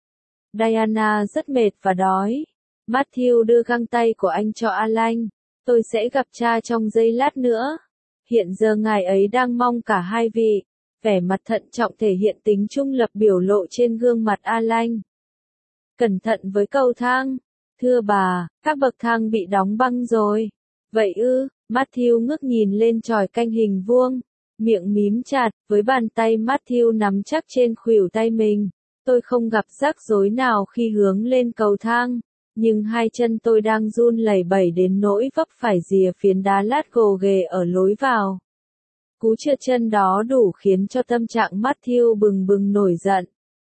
Diana rất mệt và đói. Matthew đưa găng tay của anh cho Alan. Tôi sẽ gặp cha trong giây lát nữa. Hiện giờ ngài ấy đang mong cả hai vị. Vẻ mặt thận trọng thể hiện tính trung lập biểu lộ trên gương mặt Alan. Cẩn thận với cầu thang. Thưa bà, các bậc thang bị đóng băng rồi. Vậy ư, Matthew ngước nhìn lên chòi canh hình vuông. Miệng mím chặt, với bàn tay Matthew nắm chắc trên khuỷu tay mình. Tôi không gặp rắc rối nào khi hướng lên cầu thang. Nhưng hai chân tôi đang run lẩy bẩy đến nỗi vấp phải rìa phiến đá lát gồ ghề ở lối vào. Cú trượt chân đó đủ khiến cho tâm trạng Matthew bừng bừng nổi giận.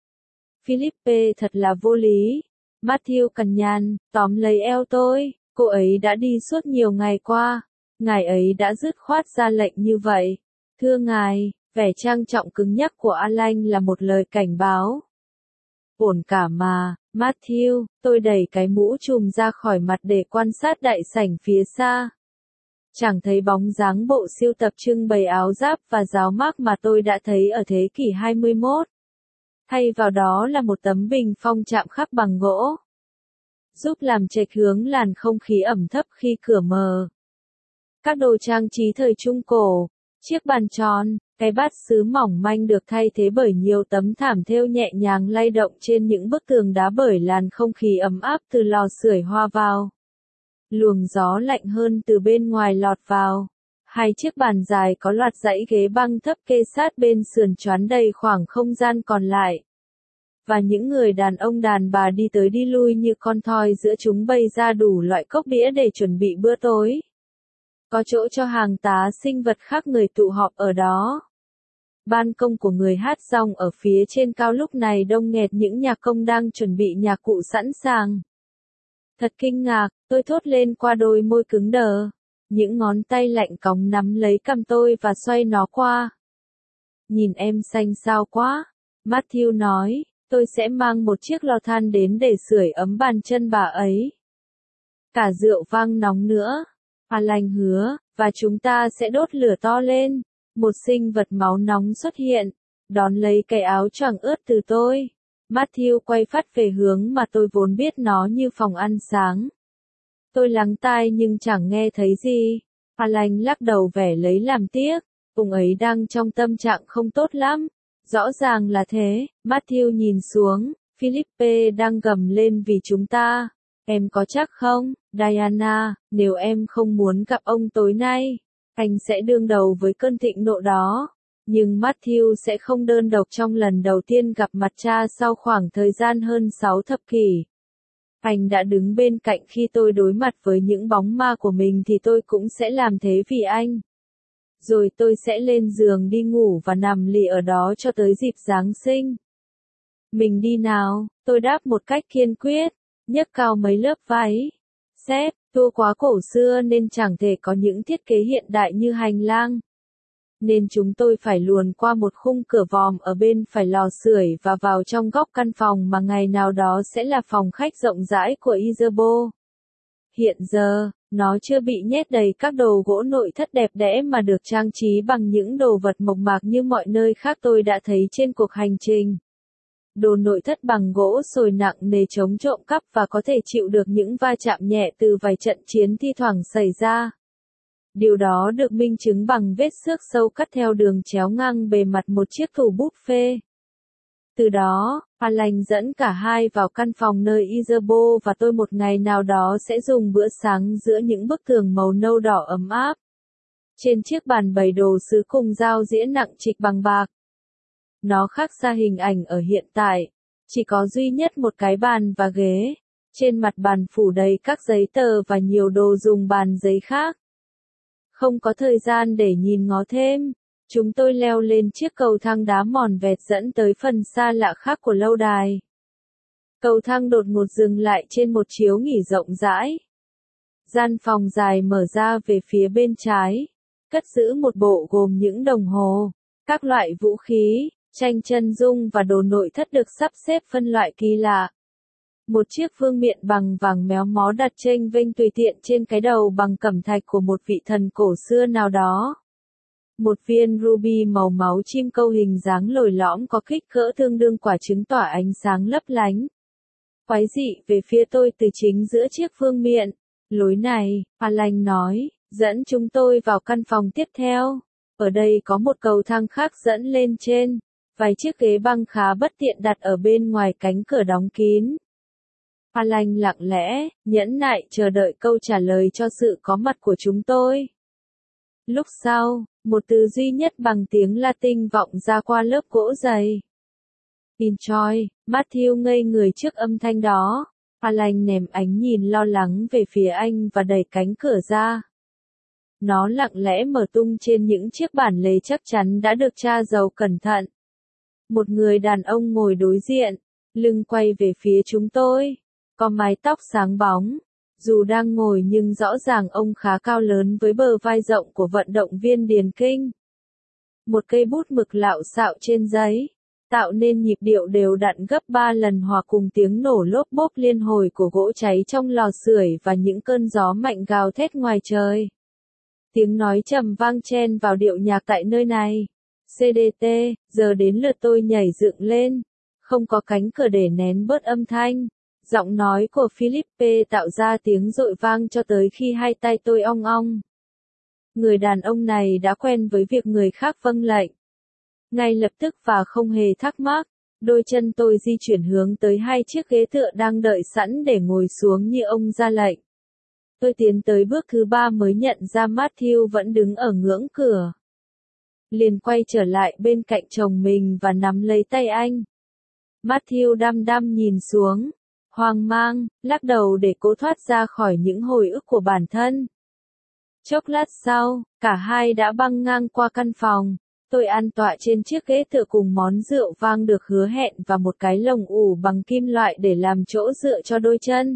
Philippe thật là vô lý. Matthew cằn nhằn, tóm lấy eo tôi. Cô ấy đã đi suốt nhiều ngày qua. Ngài ấy đã dứt khoát ra lệnh như vậy. Thưa ngài, vẻ trang trọng cứng nhắc của Alan là một lời cảnh báo. Ổn cả mà, Matthew, tôi đẩy cái mũ trùm ra khỏi mặt để quan sát đại sảnh phía xa. Chẳng thấy bóng dáng bộ siêu tập trưng bày áo giáp và giáo mác mà tôi đã thấy ở thế kỷ hai mươi mốt. Thay vào đó là một tấm bình phong chạm khắc bằng gỗ. Giúp làm chệch hướng làn không khí ẩm thấp khi cửa mờ. Các đồ trang trí thời Trung Cổ, chiếc bàn tròn, cái bát sứ mỏng manh được thay thế bởi nhiều tấm thảm thêu nhẹ nhàng lay động trên những bức tường đá bởi làn không khí ấm áp từ lò sưởi hoa vào. Luồng gió lạnh hơn từ bên ngoài lọt vào. Hai chiếc bàn dài có loạt dãy ghế băng thấp kê sát bên sườn choán đầy khoảng không gian còn lại. Và những người đàn ông đàn bà đi tới đi lui như con thoi giữa chúng bày ra đủ loại cốc đĩa để chuẩn bị bữa tối. Có chỗ cho hàng tá sinh vật khác người tụ họp ở đó. Ban công của người hát rong ở phía trên cao lúc này đông nghẹt những nhạc công đang chuẩn bị nhạc cụ sẵn sàng. Thật kinh ngạc, tôi thốt lên qua đôi môi cứng đờ. Những ngón tay lạnh cóng nắm lấy cằm tôi và xoay nó qua. Nhìn em xanh xao quá, Matthew nói, tôi sẽ mang một chiếc lò than đến để sưởi ấm bàn chân bà ấy. Cả rượu vang nóng nữa. Alan hứa, và chúng ta sẽ đốt lửa to lên. Một sinh vật máu nóng xuất hiện, đón lấy cái áo choàng ướt từ tôi. Matthew quay phát về hướng mà tôi vốn biết nó như phòng ăn sáng. Tôi lắng tai nhưng chẳng nghe thấy gì. Alan lắc đầu vẻ lấy làm tiếc. Ông ấy đang trong tâm trạng không tốt lắm. Rõ ràng là thế. Matthew nhìn xuống. Philippe đang gầm lên vì chúng ta. Em có chắc không, Diana, nếu em không muốn gặp ông tối nay, anh sẽ đương đầu với cơn thịnh nộ đó. Nhưng Matthew sẽ không đơn độc trong lần đầu tiên gặp mặt cha sau khoảng thời gian hơn sáu thập kỷ. Anh đã đứng bên cạnh khi tôi đối mặt với những bóng ma của mình thì tôi cũng sẽ làm thế vì anh. Rồi tôi sẽ lên giường đi ngủ và nằm lì ở đó cho tới dịp Giáng sinh. Mình đi nào, tôi đáp một cách kiên quyết, nhấc cao mấy lớp váy. Sếp, tour quá cổ xưa nên chẳng thể có những thiết kế hiện đại như hành lang. Nên chúng tôi phải luồn qua một khung cửa vòm ở bên phải lò sưởi và vào trong góc căn phòng mà ngày nào đó sẽ là phòng khách rộng rãi của Isabeau. Hiện giờ, nó chưa bị nhét đầy các đồ gỗ nội thất đẹp đẽ mà được trang trí bằng những đồ vật mộc mạc như mọi nơi khác tôi đã thấy trên cuộc hành trình. Đồ nội thất bằng gỗ sồi nặng nề chống trộm cắp và có thể chịu được những va chạm nhẹ từ vài trận chiến thi thoảng xảy ra. Điều đó được minh chứng bằng vết xước sâu cắt theo đường chéo ngang bề mặt một chiếc tủ búp phê. Từ đó, Alan dẫn cả hai vào căn phòng nơi Isabeau và tôi một ngày nào đó sẽ dùng bữa sáng giữa những bức tường màu nâu đỏ ấm áp. Trên chiếc bàn bày đồ sứ cùng dao dĩa nặng trịch bằng bạc. Nó khác xa hình ảnh ở hiện tại, chỉ có duy nhất một cái bàn và ghế. Trên mặt bàn phủ đầy các giấy tờ và nhiều đồ dùng bàn giấy khác. Không có thời gian để nhìn ngó thêm. Chúng tôi leo lên chiếc cầu thang đá mòn vẹt dẫn tới phần xa lạ khác của lâu đài. Cầu thang đột ngột dừng lại trên một chiếu nghỉ rộng rãi. Gian phòng dài mở ra về phía bên trái, cất giữ một bộ gồm những đồng hồ, các loại vũ khí, tranh chân dung và đồ nội thất được sắp xếp phân loại kỳ lạ. Một chiếc vương miện bằng vàng méo mó đặt chênh vênh tùy tiện trên cái đầu bằng cẩm thạch của một vị thần cổ xưa nào đó. Một viên ruby màu máu chim câu hình dáng lồi lõm có kích cỡ tương đương quả trứng tỏa ánh sáng lấp lánh. Quái dị về phía tôi từ chính giữa chiếc vương miện. Lối này, Alan nói, dẫn chúng tôi vào căn phòng tiếp theo. Ở đây có một cầu thang khác dẫn lên trên. Vài chiếc ghế băng khá bất tiện đặt ở bên ngoài cánh cửa đóng kín. Alan lặng lẽ, nhẫn nại chờ đợi câu trả lời cho sự có mặt của chúng tôi. Lúc sau, một từ duy nhất bằng tiếng Latin vọng ra qua lớp gỗ dày. Enjoy, Matthew ngây người trước âm thanh đó. Alan ném ánh nhìn lo lắng về phía anh và đẩy cánh cửa ra. Nó lặng lẽ mở tung trên những chiếc bản lề chắc chắn đã được tra dầu cẩn thận. Một người đàn ông ngồi đối diện, lưng quay về phía chúng tôi, có mái tóc sáng bóng. Dù đang ngồi nhưng rõ ràng ông khá cao lớn với bờ vai rộng của vận động viên điền kinh. Một cây bút mực lạo xạo trên giấy, tạo nên nhịp điệu đều đặn gấp ba lần hòa cùng tiếng nổ lốp bốp liên hồi của gỗ cháy trong lò sưởi và những cơn gió mạnh gào thét ngoài trời. Tiếng nói trầm vang chen vào điệu nhạc tại nơi này. xê đê tê, giờ đến lượt tôi nhảy dựng lên. Không có cánh cửa để nén bớt âm thanh. Giọng nói của Philippe tạo ra tiếng dội vang cho tới khi hai tay tôi ong ong. Người đàn ông này đã quen với việc người khác vâng lệnh. Ngay lập tức và không hề thắc mắc, đôi chân tôi di chuyển hướng tới hai chiếc ghế tựa đang đợi sẵn để ngồi xuống như ông ra lệnh. Tôi tiến tới bước thứ ba mới nhận ra Matthew vẫn đứng ở ngưỡng cửa. Liền quay trở lại bên cạnh chồng mình và nắm lấy tay anh. Matthew đăm đăm nhìn xuống. Hoang mang, lắc đầu để cố thoát ra khỏi những hồi ức của bản thân. Chốc lát sau, cả hai đã băng ngang qua căn phòng. Tôi an tọa trên chiếc ghế tựa cùng món rượu vang được hứa hẹn và một cái lồng ủ bằng kim loại để làm chỗ dựa cho đôi chân.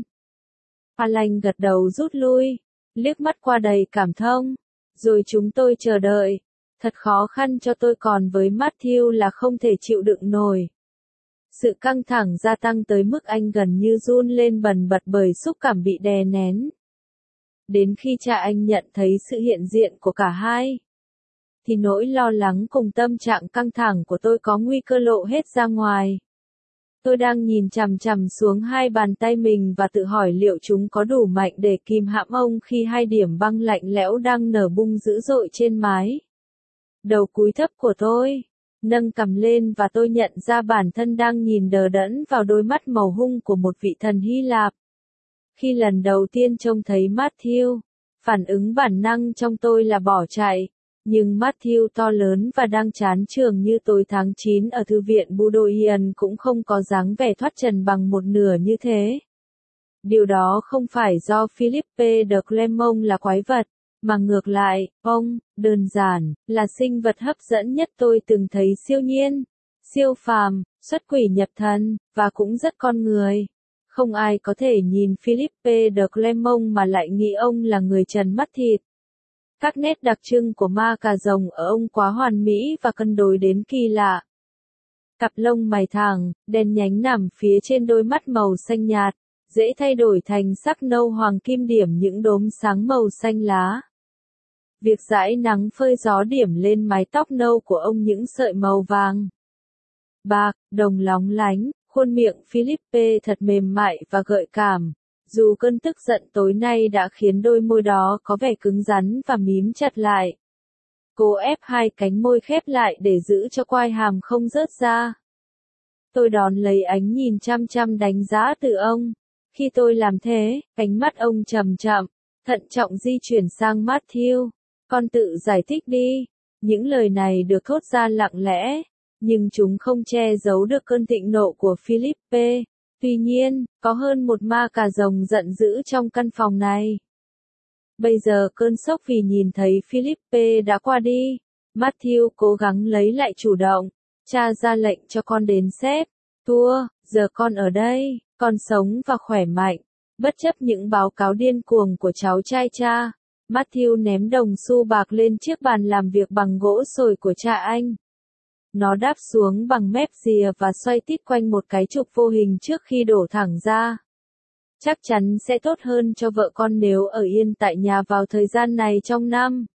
Alan gật đầu rút lui, liếc mắt qua đầy cảm thông. Rồi chúng tôi chờ đợi. Thật khó khăn cho tôi còn với Matthew là không thể chịu đựng nổi. Sự căng thẳng gia tăng tới mức anh gần như run lên bần bật bởi xúc cảm bị đè nén. Đến khi cha anh nhận thấy sự hiện diện của cả hai, thì nỗi lo lắng cùng tâm trạng căng thẳng của tôi có nguy cơ lộ hết ra ngoài. Tôi đang nhìn chằm chằm xuống hai bàn tay mình và tự hỏi liệu chúng có đủ mạnh để kìm hãm ông khi hai điểm băng lạnh lẽo đang nở bung dữ dội trên mái đầu cúi thấp của tôi. nâng cằm lên và tôi nhận ra bản thân đang nhìn đờ đẫn vào đôi mắt màu hung của một vị thần Hy Lạp. Khi lần đầu tiên trông thấy Matthew, phản ứng bản năng trong tôi là bỏ chạy, nhưng Matthew to lớn và đang chán trường như tối tháng chín ở thư viện Boudoir cũng không có dáng vẻ thoát trần bằng một nửa như thế. Điều đó không phải do Philippe de Clermont là quái vật, mà ngược lại, ông, đơn giản, là sinh vật hấp dẫn nhất tôi từng thấy, siêu nhiên, siêu phàm, xuất quỷ nhập thần, và cũng rất con người. Không ai có thể nhìn Philippe de Clermont mà lại nghĩ ông là người trần mắt thịt. Các nét đặc trưng của ma cà rồng ở ông quá hoàn mỹ và cân đối đến kỳ lạ. Cặp lông mày thẳng, đen nhánh nằm phía trên đôi mắt màu xanh nhạt, dễ thay đổi thành sắc nâu hoàng kim điểm những đốm sáng màu xanh lá. Việc dãi nắng phơi gió điểm lên mái tóc nâu của ông những sợi màu vàng, bạc, đồng lóng lánh, khuôn miệng Philippe thật mềm mại và gợi cảm, dù cơn tức giận tối nay đã khiến đôi môi đó có vẻ cứng rắn và mím chặt lại. Cô ép hai cánh môi khép lại để giữ cho quai hàm không rớt ra. Tôi đón lấy ánh nhìn chăm chăm đánh giá từ ông. Khi tôi làm thế, ánh mắt ông chậm chậm, thận trọng di chuyển sang Matthew. Con tự giải thích đi. Những lời này được thốt ra lặng lẽ, nhưng chúng không che giấu được cơn thịnh nộ của Philippe. Tuy nhiên, có hơn một ma cà rồng giận dữ trong căn phòng này. Bây giờ cơn sốc vì nhìn thấy Philippe đã qua đi. Matthew cố gắng lấy lại chủ động. Cha ra lệnh cho con đến xếp. Tua, giờ con ở đây, con sống và khỏe mạnh. Bất chấp những báo cáo điên cuồng của cháu trai cha, Matthew ném đồng xu bạc lên chiếc bàn làm việc bằng gỗ sồi của cha anh. Nó đáp xuống bằng mép rìa và xoay tít quanh một cái trục vô hình trước khi đổ thẳng ra. Chắc chắn sẽ tốt hơn cho vợ con nếu ở yên tại nhà vào thời gian này trong năm.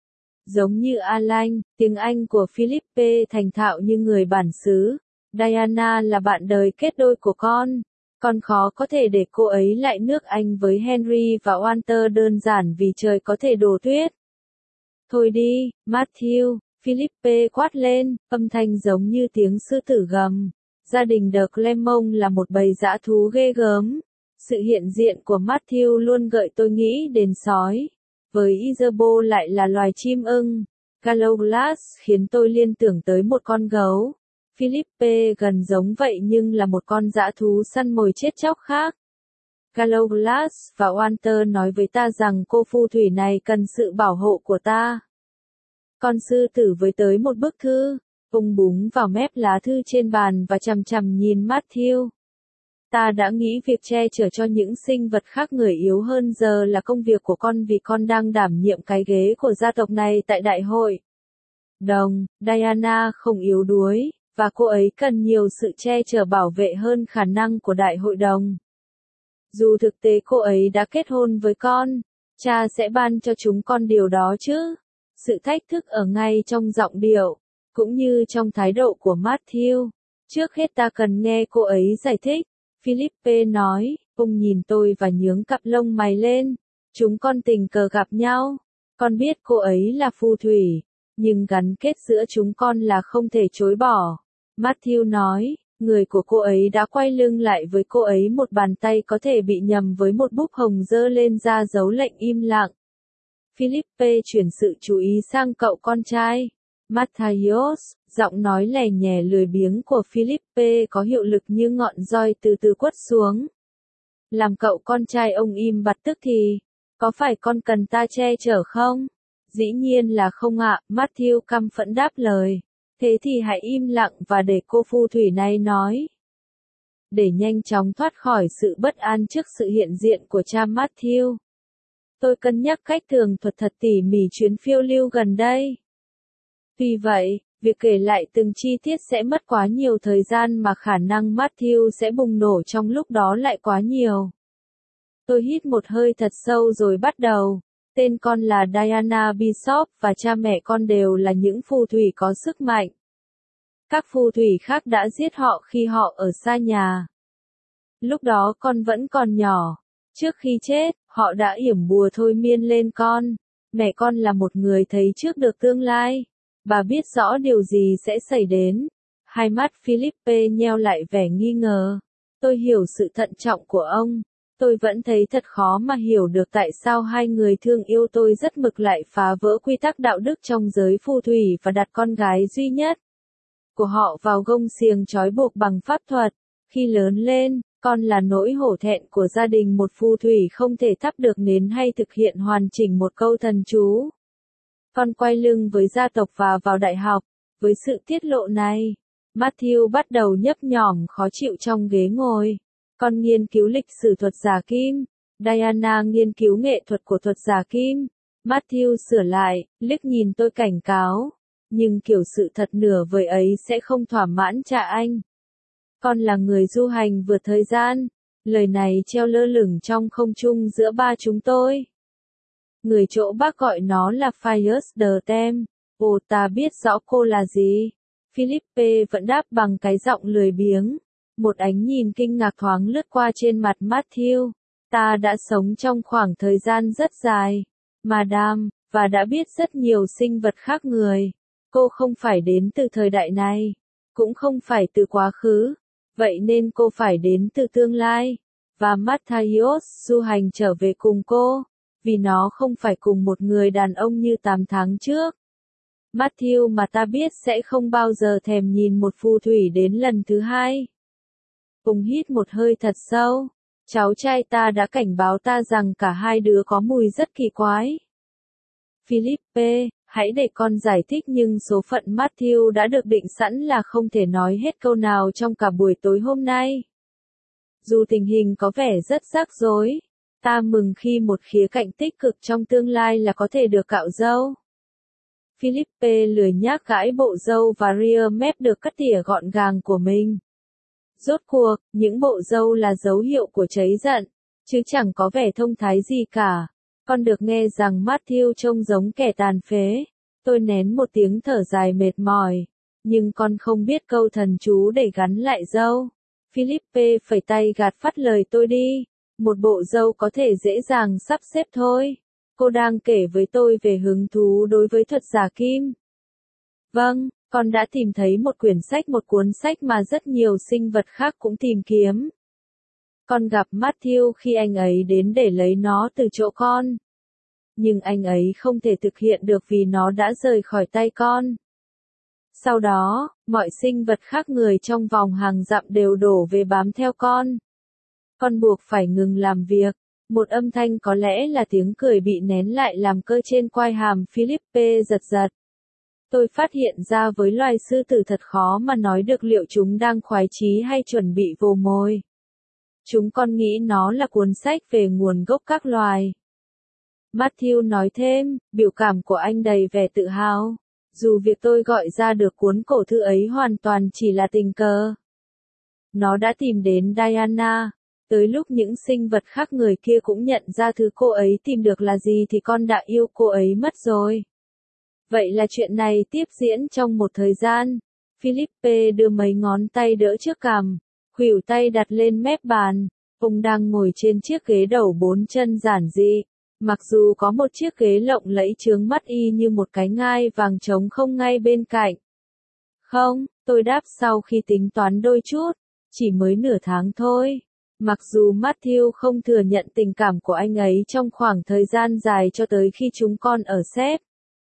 Giống như Alain, tiếng Anh của Philippe thành thạo như người bản xứ. Diana là bạn đời kết đôi của con. Con khó có thể để cô ấy lại nước Anh với Henry và Walter đơn giản vì trời có thể đổ tuyết. Thôi đi, Matthew, Philippe quát lên, âm thanh giống như tiếng sư tử gầm. Gia đình de Clermont là một bầy dã thú ghê gớm. Sự hiện diện của Matthew luôn gợi tôi nghĩ đến sói. Với Isabeau lại là loài chim ưng. Galoglas khiến tôi liên tưởng tới một con gấu. Philippe gần giống vậy nhưng là một con dã thú săn mồi chết chóc khác. Galoglas và Walter nói với ta rằng cô phù thủy này cần sự bảo hộ của ta. Con sư tử với tới một bức thư, ông búng vào mép lá thư trên bàn và chằm chằm nhìn Matthew. Ta đã nghĩ việc che chở cho những sinh vật khác người yếu hơn giờ là công việc của con vì con đang đảm nhiệm cái ghế của gia tộc này tại đại hội đồng. Diana không yếu đuối, và cô ấy cần nhiều sự che chở bảo vệ hơn khả năng của đại hội đồng. Dù thực tế cô ấy đã kết hôn với con, cha sẽ ban cho chúng con điều đó chứ. Sự thách thức ở ngay trong giọng điệu, cũng như trong thái độ của Matthew. Trước hết ta cần nghe cô ấy giải thích. Philippe nói, ông nhìn tôi và nhướng cặp lông mày lên. Chúng con tình cờ gặp nhau. Con biết cô ấy là phù thủy, nhưng gắn kết giữa chúng con là không thể chối bỏ. Matthew nói, người của cô ấy đã quay lưng lại với cô ấy, một bàn tay có thể bị nhầm với một búp hồng giơ lên ra dấu lệnh im lặng. Philippe chuyển sự chú ý sang cậu con trai. Matthias, giọng nói lè nhè lười biếng của Philippe có hiệu lực như ngọn roi từ từ quất xuống. Làm cậu con trai ông im bặt tức thì, có phải con cần ta che chở không? Dĩ nhiên là không ạ, Matthew căm phẫn đáp lời. Thế thì hãy im lặng và để cô phù thủy này nói. Để nhanh chóng thoát khỏi sự bất an trước sự hiện diện của cha Matthew, tôi cân nhắc cách tường thuật thật tỉ mỉ chuyến phiêu lưu gần đây. Tuy vậy, việc kể lại từng chi tiết sẽ mất quá nhiều thời gian mà khả năng Matthew sẽ bùng nổ trong lúc đó lại quá nhiều. Tôi hít một hơi thật sâu rồi bắt đầu. Tên con là Diana Bishop và cha mẹ con đều là những phù thủy có sức mạnh. Các phù thủy khác đã giết họ khi họ ở xa nhà. Lúc đó con vẫn còn nhỏ. Trước khi chết, họ đã yểm bùa thôi miên lên con. Mẹ con là một người thấy trước được tương lai. Bà biết rõ điều gì sẽ xảy đến. Hai mắt Philippe nheo lại vẻ nghi ngờ. Tôi hiểu sự thận trọng của ông. Tôi vẫn thấy thật khó mà hiểu được tại sao hai người thương yêu tôi rất mực lại phá vỡ quy tắc đạo đức trong giới phù thủy và đặt con gái duy nhất của họ vào gông xiềng trói buộc bằng pháp thuật. Khi lớn lên, con là nỗi hổ thẹn của gia đình một phù thủy không thể thắp được nến hay thực hiện hoàn chỉnh một câu thần chú. Con quay lưng với gia tộc và vào đại học. Với sự tiết lộ này, Matthew bắt đầu nhấp nhổm khó chịu trong ghế ngồi. Con nghiên cứu lịch sử thuật giả kim. Diana nghiên cứu nghệ thuật của thuật giả kim. Matthew sửa lại, liếc nhìn tôi cảnh cáo. Nhưng kiểu sự thật nửa vời ấy sẽ không thỏa mãn cha anh. Con là người du hành vượt thời gian. Lời này treo lơ lửng trong không trung giữa ba chúng tôi. Người chỗ bác gọi nó là Fires de Tem. Ồ, ta biết rõ cô là gì. Philippe vẫn đáp bằng cái giọng lười biếng. Một ánh nhìn kinh ngạc thoáng lướt qua trên mặt Matthew. Ta đã sống trong khoảng thời gian rất dài, Madame, và đã biết rất nhiều sinh vật khác người. Cô không phải đến từ thời đại này, cũng không phải từ quá khứ. Vậy nên cô phải đến từ tương lai. Và Matthaios du hành trở về cùng cô, vì nó không phải cùng một người đàn ông như tám tháng trước. Matthew mà ta biết sẽ không bao giờ thèm nhìn một phù thủy đến lần thứ hai. Cùng hít một hơi thật sâu. Cháu trai ta đã cảnh báo ta rằng cả hai đứa có mùi rất kỳ quái. Philippe, hãy để con giải thích, nhưng số phận Matthew đã được định sẵn là không thể nói hết câu nào trong cả buổi tối hôm nay. Dù tình hình có vẻ rất rắc rối, ta mừng khi một khía cạnh tích cực trong tương lai là có thể được cạo râu. Philippe lười nhác gãi bộ râu và ria mép được cắt tỉa gọn gàng của mình. Rốt cuộc, những bộ râu là dấu hiệu của cháy giận, chứ chẳng có vẻ thông thái gì cả. Con được nghe rằng Matthew trông giống kẻ tàn phế. Tôi nén một tiếng thở dài mệt mỏi. Nhưng con không biết câu thần chú để gắn lại râu. Philippe phẩy tay gạt phắt lời tôi đi. Một bộ râu có thể dễ dàng sắp xếp thôi. Cô đang kể với tôi về hứng thú đối với thuật giả kim. Vâng, con đã tìm thấy một quyển sách, một cuốn sách mà rất nhiều sinh vật khác cũng tìm kiếm. Con gặp Matthew khi anh ấy đến để lấy nó từ chỗ con. Nhưng anh ấy không thể thực hiện được vì nó đã rời khỏi tay con. Sau đó, mọi sinh vật khác người trong vòng hàng dặm đều đổ về bám theo con. Con buộc phải ngừng làm việc. Một âm thanh có lẽ là tiếng cười bị nén lại làm cơ trên quai hàm Philippe giật giật. Tôi phát hiện ra với loài sư tử thật khó mà nói được liệu chúng đang khoái chí hay chuẩn bị vồ mồi. Chúng con nghĩ nó là cuốn sách về nguồn gốc các loài. Matthew nói thêm, biểu cảm của anh đầy vẻ tự hào. Dù việc tôi gọi ra được cuốn cổ thư ấy hoàn toàn chỉ là tình cờ. Nó đã tìm đến Diana. Tới lúc những sinh vật khác người kia cũng nhận ra thứ cô ấy tìm được là gì thì con đã yêu cô ấy mất rồi. Vậy là chuyện này tiếp diễn trong một thời gian. Philippe đưa mấy ngón tay đỡ trước cằm, khuỷu tay đặt lên mép bàn. Ông đang ngồi trên chiếc ghế đầu bốn chân giản dị. Mặc dù có một chiếc ghế lộng lẫy chướng mắt y như một cái ngai vàng trống không ngay bên cạnh. Không, tôi đáp sau khi tính toán đôi chút. Chỉ mới nửa tháng thôi. Mặc dù Matthew không thừa nhận tình cảm của anh ấy trong khoảng thời gian dài cho tới khi chúng con ở xếp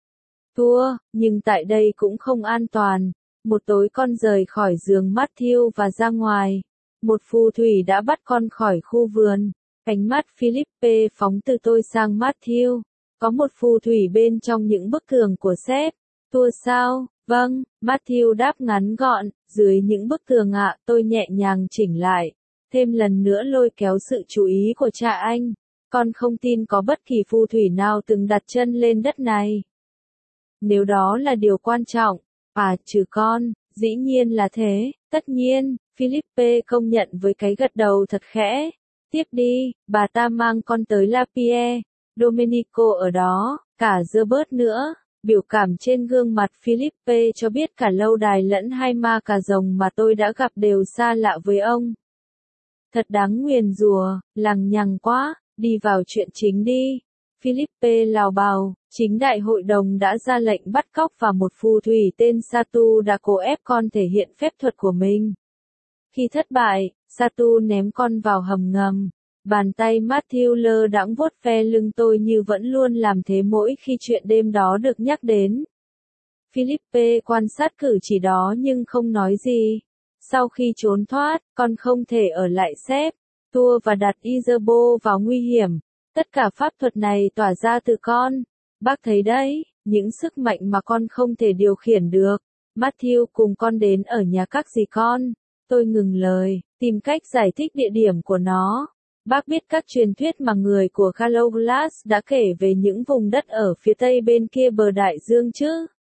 Thua, nhưng tại đây cũng không an toàn. Một tối con rời khỏi giường Matthew và ra ngoài. Một phù thủy đã bắt con khỏi khu vườn. Ánh mắt Philippe phóng từ tôi sang Matthew. Có một phù thủy bên trong những bức tường của sếp. Thua sao? Vâng, Matthew đáp ngắn gọn. Dưới những bức tường ạ, tôi nhẹ nhàng chỉnh lại. Thêm lần nữa lôi kéo sự chú ý của cha anh. Con không tin có bất kỳ phù thủy nào từng đặt chân lên đất này. Nếu đó là điều quan trọng, à trừ con, dĩ nhiên là thế, tất nhiên, Philippe công nhận với cái gật đầu thật khẽ. Tiếp đi, bà ta mang con tới La Pierre, Domenico ở đó, cả Robert nữa. Biểu cảm trên gương mặt Philippe cho biết cả lâu đài lẫn hai ma cà rồng mà tôi đã gặp đều xa lạ với ông. Thật đáng nguyền rủa, lằng nhằng quá, đi vào chuyện chính đi. Philippe lào bào, chính đại hội đồng đã ra lệnh bắt cóc và một phù thủy tên Satu đã cố ép con thể hiện phép thuật của mình. Khi thất bại, Satu ném con vào hầm ngầm. Bàn tay Matthew lơ đãng vuốt ve lưng tôi như vẫn luôn làm thế mỗi khi chuyện đêm đó được nhắc đến. Philippe quan sát cử chỉ đó nhưng không nói gì. Sau khi trốn thoát, con không thể ở lại xếp, tua và đặt Isabeau vào nguy hiểm. Tất cả pháp thuật này tỏa ra từ con. Bác thấy đấy, những sức mạnh mà con không thể điều khiển được. Matthew cùng con đến ở nhà các dì con. Tôi ngừng lời, tìm cách giải thích địa điểm của nó. Bác biết các truyền thuyết mà người của Galoglas đã kể về những vùng đất ở phía tây bên kia bờ đại dương chứ?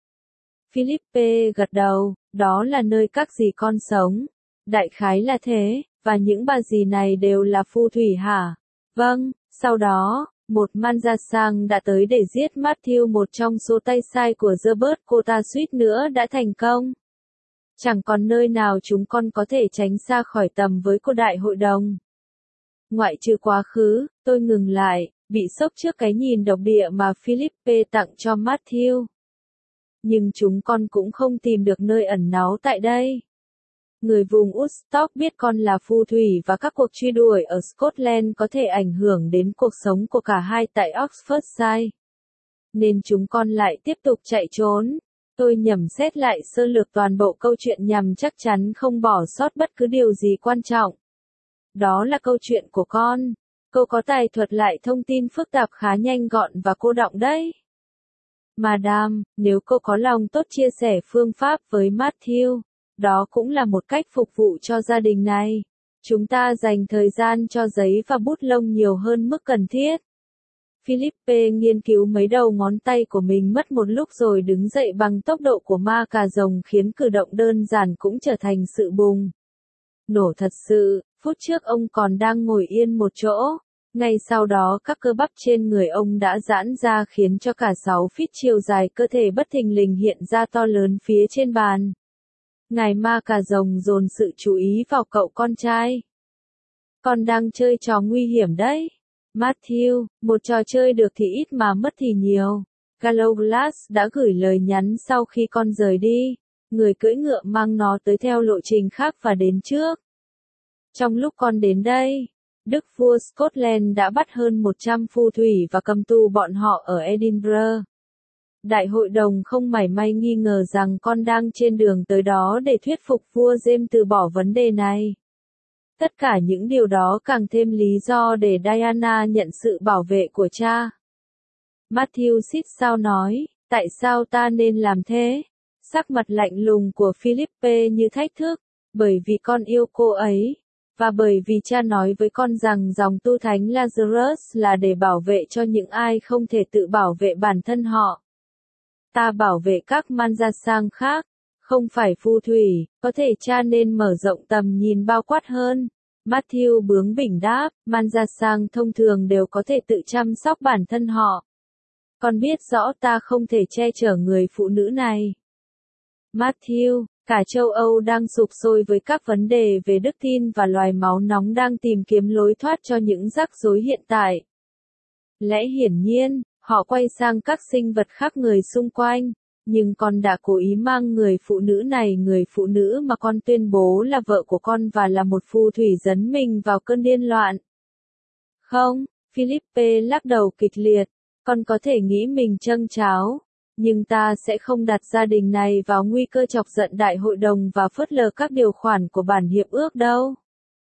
Philippe gật đầu, đó là nơi các dì con sống. Đại khái là thế, và những bà dì này đều là phù thủy hả? Vâng, sau đó, một Manjasang đã tới để giết Matthew, một trong số tay sai của Robert, cô ta suýt nữa đã thành công. Chẳng còn nơi nào chúng con có thể tránh xa khỏi tầm với của đại hội đồng. Ngoại trừ quá khứ, tôi ngừng lại, bị sốc trước cái nhìn độc địa mà Philippe tặng cho Matthew. Nhưng chúng con cũng không tìm được nơi ẩn náu tại đây. Người vùng Woodstock biết con là phù thủy và các cuộc truy đuổi ở Scotland có thể ảnh hưởng đến cuộc sống của cả hai tại Oxfordshire. Nên chúng con lại tiếp tục chạy trốn. Tôi nhẩm xét lại sơ lược toàn bộ câu chuyện nhằm chắc chắn không bỏ sót bất cứ điều gì quan trọng. Đó là câu chuyện của con. Cô có tài thuật lại thông tin phức tạp khá nhanh gọn và cô đọng đấy. Madame, nếu cô có lòng tốt chia sẻ phương pháp với Matthew, đó cũng là một cách phục vụ cho gia đình này. Chúng ta dành thời gian cho giấy và bút lông nhiều hơn mức cần thiết. Philippe nghiên cứu mấy đầu ngón tay của mình mất một lúc rồi đứng dậy bằng tốc độ của ma cà rồng, khiến cử động đơn giản cũng trở thành sự bùng nổ thật sự. Phút trước ông còn đang ngồi yên một chỗ. Ngay sau đó các cơ bắp trên người ông đã giãn ra khiến cho cả sáu feet chiều dài cơ thể bất thình lình hiện ra to lớn phía trên bàn. Ngài ma cà rồng dồn sự chú ý vào cậu con trai. Con đang chơi trò nguy hiểm đấy. Matthew, một trò chơi được thì ít mà mất thì nhiều. Galoglas đã gửi lời nhắn sau khi con rời đi. Người cưỡi ngựa mang nó tới theo lộ trình khác và đến trước. Trong lúc con đến đây, Đức vua Scotland đã bắt hơn một trăm phù thủy và cầm tù bọn họ ở Edinburgh. Đại hội đồng không mảy may nghi ngờ rằng con đang trên đường tới đó để thuyết phục vua James từ bỏ vấn đề này. Tất cả những điều đó càng thêm lý do để Diana nhận sự bảo vệ của cha. Matthew xít sao nói, tại sao ta nên làm thế? Sắc mặt lạnh lùng của Philippe như thách thức, bởi vì con yêu cô ấy. Và bởi vì cha nói với con rằng dòng tu thánh Lazarus là để bảo vệ cho những ai không thể tự bảo vệ bản thân họ. Ta bảo vệ các Manjasang khác, không phải phù thủy, có thể cha nên mở rộng tầm nhìn bao quát hơn. Matthew bướng bỉnh đáp, Manjasang thông thường đều có thể tự chăm sóc bản thân họ. Con biết rõ ta không thể che chở người phụ nữ này. Matthew, cả châu Âu đang sụp sôi với các vấn đề về đức tin và loài máu nóng đang tìm kiếm lối thoát cho những rắc rối hiện tại. Lẽ hiển nhiên, họ quay sang các sinh vật khác người xung quanh, nhưng con đã cố ý mang người phụ nữ này, người phụ nữ mà con tuyên bố là vợ của con và là một phù thủy, dấn mình vào cơn điên loạn. Không, Philippe lắc đầu kịch liệt, con có thể nghĩ mình trâng tráo. Nhưng ta sẽ không đặt gia đình này vào nguy cơ chọc giận đại hội đồng và phớt lờ các điều khoản của bản hiệp ước đâu.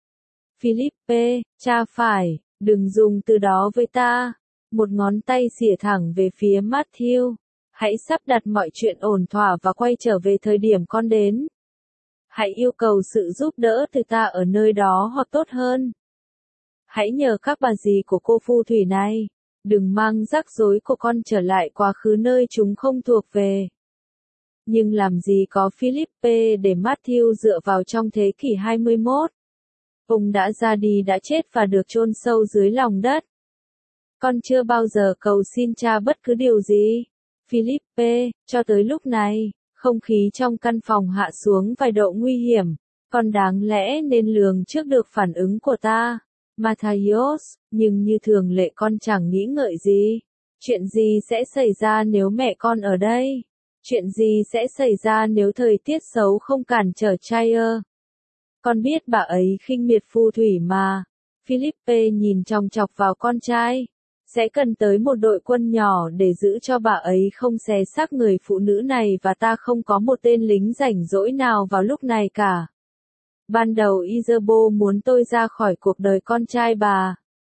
Philippe, cha phải, đừng dùng từ đó với ta. Một ngón tay xỉa thẳng về phía Matthew. Hãy sắp đặt mọi chuyện ổn thỏa và quay trở về thời điểm con đến. Hãy yêu cầu sự giúp đỡ từ ta ở nơi đó hoặc tốt hơn. Hãy nhờ các bà dì của cô phù thủy này. Đừng mang rắc rối của con trở lại quá khứ nơi chúng không thuộc về. Nhưng làm gì có Philippe để Matthew dựa vào trong thế kỷ hai mươi mốt. Ông đã ra đi, đã chết và được chôn sâu dưới lòng đất. Con chưa bao giờ cầu xin cha bất cứ điều gì. Philippe, cho tới lúc này, không khí trong căn phòng hạ xuống vài độ nguy hiểm. Con đáng lẽ nên lường trước được phản ứng của ta. Matthias, nhưng như thường lệ con chẳng nghĩ ngợi gì. Chuyện gì sẽ xảy ra nếu mẹ con ở đây? Chuyện gì sẽ xảy ra nếu thời tiết xấu không cản trở Chair? Con biết bà ấy khinh miệt phù thủy mà. Philippe nhìn chòng chọc vào con trai. Sẽ cần tới một đội quân nhỏ để giữ cho bà ấy không xé xác người phụ nữ này và ta không có một tên lính rảnh rỗi nào vào lúc này cả. Ban đầu Isabeau muốn tôi ra khỏi cuộc đời con trai bà.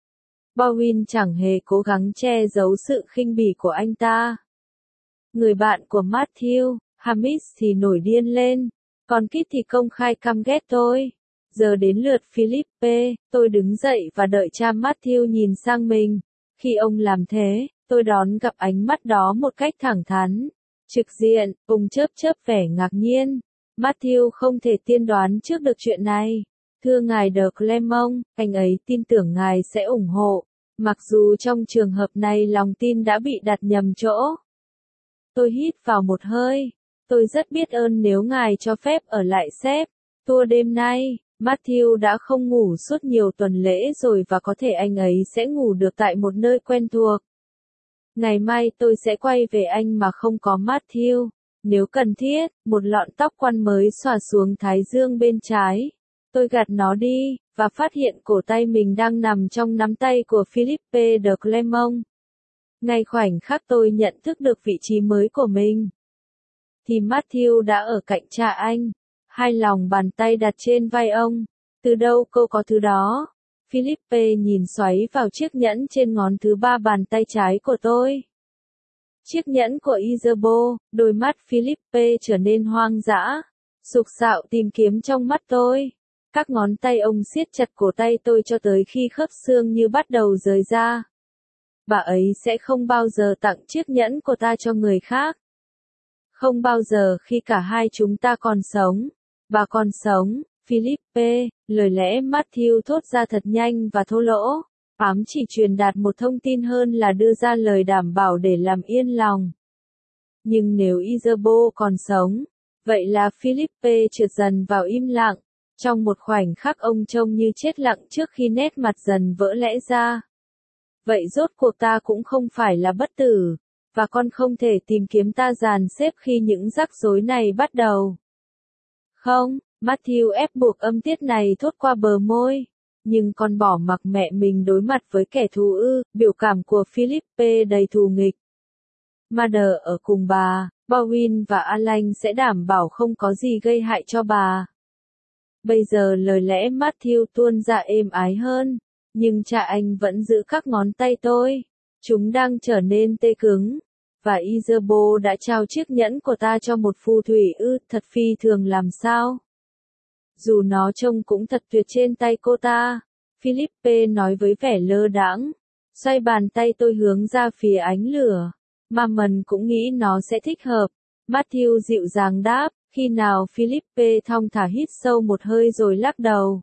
Bowen chẳng hề cố gắng che giấu sự khinh bỉ của anh ta. Người bạn của Matthew, Hamish thì nổi điên lên, còn Kit thì công khai căm ghét tôi. Giờ đến lượt Philippe, tôi đứng dậy và đợi cha Matthew nhìn sang mình. Khi ông làm thế, tôi đón gặp ánh mắt đó một cách thẳng thắn, trực diện, ông chớp chớp vẻ ngạc nhiên. Matthew không thể tiên đoán trước được chuyện này. Thưa ngài de Clermont, anh ấy tin tưởng ngài sẽ ủng hộ, mặc dù trong trường hợp này lòng tin đã bị đặt nhầm chỗ. Tôi hít vào một hơi. Tôi rất biết ơn nếu ngài cho phép ở lại xếp tour đêm nay. Matthew đã không ngủ suốt nhiều tuần lễ rồi và có thể anh ấy sẽ ngủ được tại một nơi quen thuộc. Ngày mai tôi sẽ quay về Anh mà không có Matthew. Nếu cần thiết, một lọn tóc quăn mới xõa xuống thái dương bên trái. Tôi gạt nó đi, và phát hiện cổ tay mình đang nằm trong nắm tay của Philippe de Clermont. Ngay khoảnh khắc tôi nhận thức được vị trí mới của mình, thì Matthew đã ở cạnh cha anh. Hai lòng bàn tay đặt trên vai ông. Từ đâu cô có thứ đó? Philippe nhìn xoáy vào chiếc nhẫn trên ngón thứ ba bàn tay trái của tôi. Chiếc nhẫn của Isabeau, đôi mắt Philippe trở nên hoang dã, sục sạo tìm kiếm trong mắt tôi. Các ngón tay ông siết chặt cổ tay tôi cho tới khi khớp xương như bắt đầu rời ra. Bà ấy sẽ không bao giờ tặng chiếc nhẫn của ta cho người khác. Không bao giờ khi cả hai chúng ta còn sống. Bà còn sống, Philippe, lời lẽ Matthew thốt ra thật nhanh và thô lỗ. Ám chỉ truyền đạt một thông tin hơn là đưa ra lời đảm bảo để làm yên lòng. Nhưng nếu Isabeau còn sống, vậy là Philippe trượt dần vào im lặng. Trong một khoảnh khắc ông trông như chết lặng trước khi nét mặt dần vỡ lẽ ra. Vậy rốt cuộc ta cũng không phải là bất tử, và con không thể tìm kiếm ta dàn xếp khi những rắc rối này bắt đầu. Không, Matthew ép buộc âm tiết này thốt qua bờ môi. Nhưng con bỏ mặc mẹ mình đối mặt với kẻ thù ư? Biểu cảm của Philippe đầy thù nghịch. Mother ở cùng bà, Bowen và Alan sẽ đảm bảo không có gì gây hại cho bà. Bây giờ lời lẽ Matthew tuôn ra êm ái hơn, nhưng cha anh vẫn giữ các ngón tay tôi. Chúng đang trở nên tê cứng. Và Isabeau đã trao chiếc nhẫn của ta cho một phù thủy ư? Thật phi thường làm sao? Dù nó trông cũng thật tuyệt trên tay cô ta, Philippe nói với vẻ lơ đãng, xoay bàn tay tôi hướng ra phía ánh lửa. Mammon cũng nghĩ nó sẽ thích hợp. Matthew dịu dàng đáp, khi nào? Philippe thong thả hít sâu một hơi rồi lắc đầu.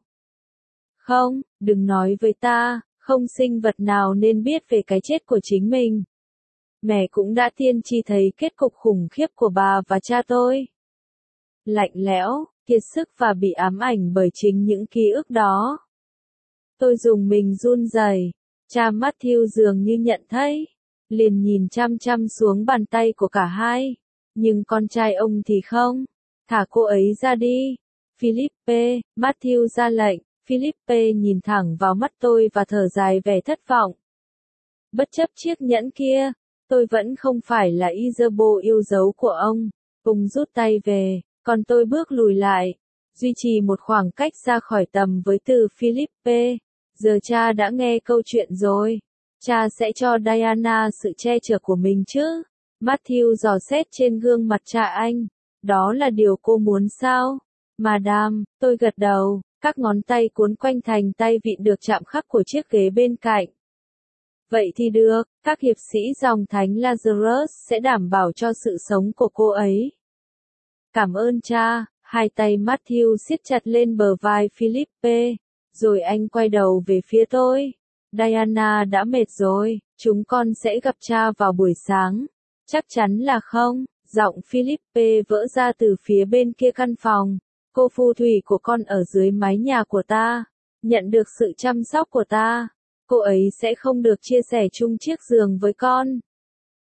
Không, đừng nói với ta, không sinh vật nào nên biết về cái chết của chính mình. Mẹ cũng đã tiên tri thấy kết cục khủng khiếp của bà và cha tôi. Lạnh lẽo, kiệt sức và bị ám ảnh bởi chính những ký ức đó. Tôi dùng mình run rẩy. Cha Matthew dường như nhận thấy, liền nhìn chăm chăm xuống bàn tay của cả hai. Nhưng con trai ông thì không. Thả cô ấy ra đi. Philippe, Matthew ra lệnh. Philippe nhìn thẳng vào mắt tôi và thở dài vẻ thất vọng. Bất chấp chiếc nhẫn kia, tôi vẫn không phải là Isabeau yêu dấu của ông. Ông rút tay về, còn tôi bước lùi lại, duy trì một khoảng cách ra khỏi tầm với từ Philippe. Giờ cha đã nghe câu chuyện rồi. Cha sẽ cho Diana sự che chở của mình chứ? Matthew dò xét trên gương mặt cha anh. Đó là điều cô muốn sao? Madame, tôi gật đầu, các ngón tay cuốn quanh thành tay vịn được chạm khắc của chiếc ghế bên cạnh. Vậy thì được, các hiệp sĩ dòng thánh Lazarus sẽ đảm bảo cho sự sống của cô ấy. Cảm ơn cha. Hai tay Matthew siết chặt lên bờ vai Philippe, rồi anh quay đầu về phía tôi. Diana đã mệt rồi, chúng con sẽ gặp cha vào buổi sáng. Chắc chắn là không. Giọng Philippe vỡ ra từ phía bên kia căn phòng. Cô phù thủy của con ở dưới mái nhà của ta, nhận được sự chăm sóc của ta. Cô ấy sẽ không được chia sẻ chung chiếc giường với con.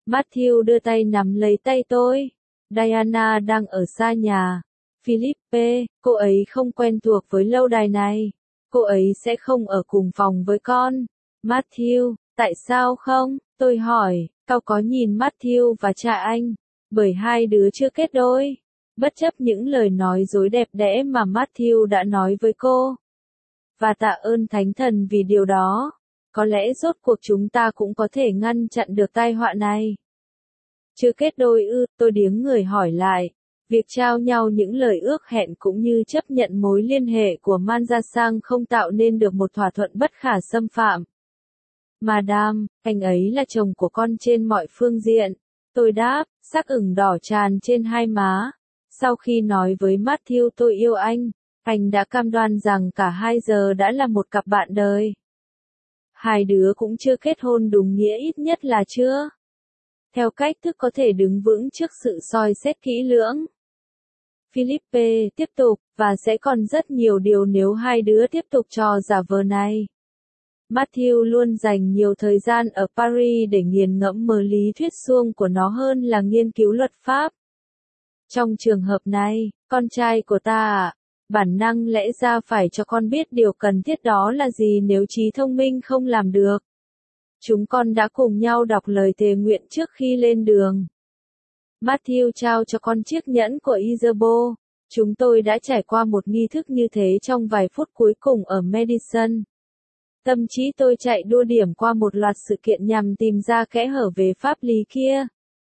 Matthew đưa tay nắm lấy tay tôi. Diana đang ở xa nhà. Philippe, cô ấy không quen thuộc với lâu đài này. Cô ấy sẽ không ở cùng phòng với con. Matthew, tại sao không? Tôi hỏi, cậu có nhìn Matthew và cha anh? Bởi hai đứa chưa kết đôi. Bất chấp những lời nói dối đẹp đẽ mà Matthew đã nói với cô. Và tạ ơn Thánh Thần vì điều đó. Có lẽ rốt cuộc chúng ta cũng có thể ngăn chặn được tai họa này. Chưa kết đôi ư, tôi điếng người hỏi lại. Việc trao nhau những lời ước hẹn cũng như chấp nhận mối liên hệ của Manjasang không tạo nên được một thỏa thuận bất khả xâm phạm. Madame, anh ấy là chồng của con trên mọi phương diện. Tôi đáp, sắc ửng đỏ tràn trên hai má. Sau khi nói với Matthew tôi yêu anh, anh đã cam đoan rằng cả hai giờ đã là một cặp bạn đời. Hai đứa cũng chưa kết hôn đúng nghĩa, ít nhất là chưa. Theo cách thức có thể đứng vững trước sự soi xét kỹ lưỡng. Philippe tiếp tục, và sẽ còn rất nhiều điều nếu hai đứa tiếp tục trò giả vờ này. Matthew luôn dành nhiều thời gian ở Paris để nghiền ngẫm mớ lý thuyết suông của nó hơn là nghiên cứu luật pháp. Trong trường hợp này, con trai của ta à, bản năng lẽ ra phải cho con biết điều cần thiết đó là gì nếu trí thông minh không làm được. Chúng con đã cùng nhau đọc lời thề nguyện trước khi lên đường. Matthew trao cho con chiếc nhẫn của Isabeau. Chúng tôi đã trải qua một nghi thức như thế trong vài phút cuối cùng ở Madison. Tâm trí tôi chạy đua điểm qua một loạt sự kiện nhằm tìm ra kẽ hở về pháp lý kia.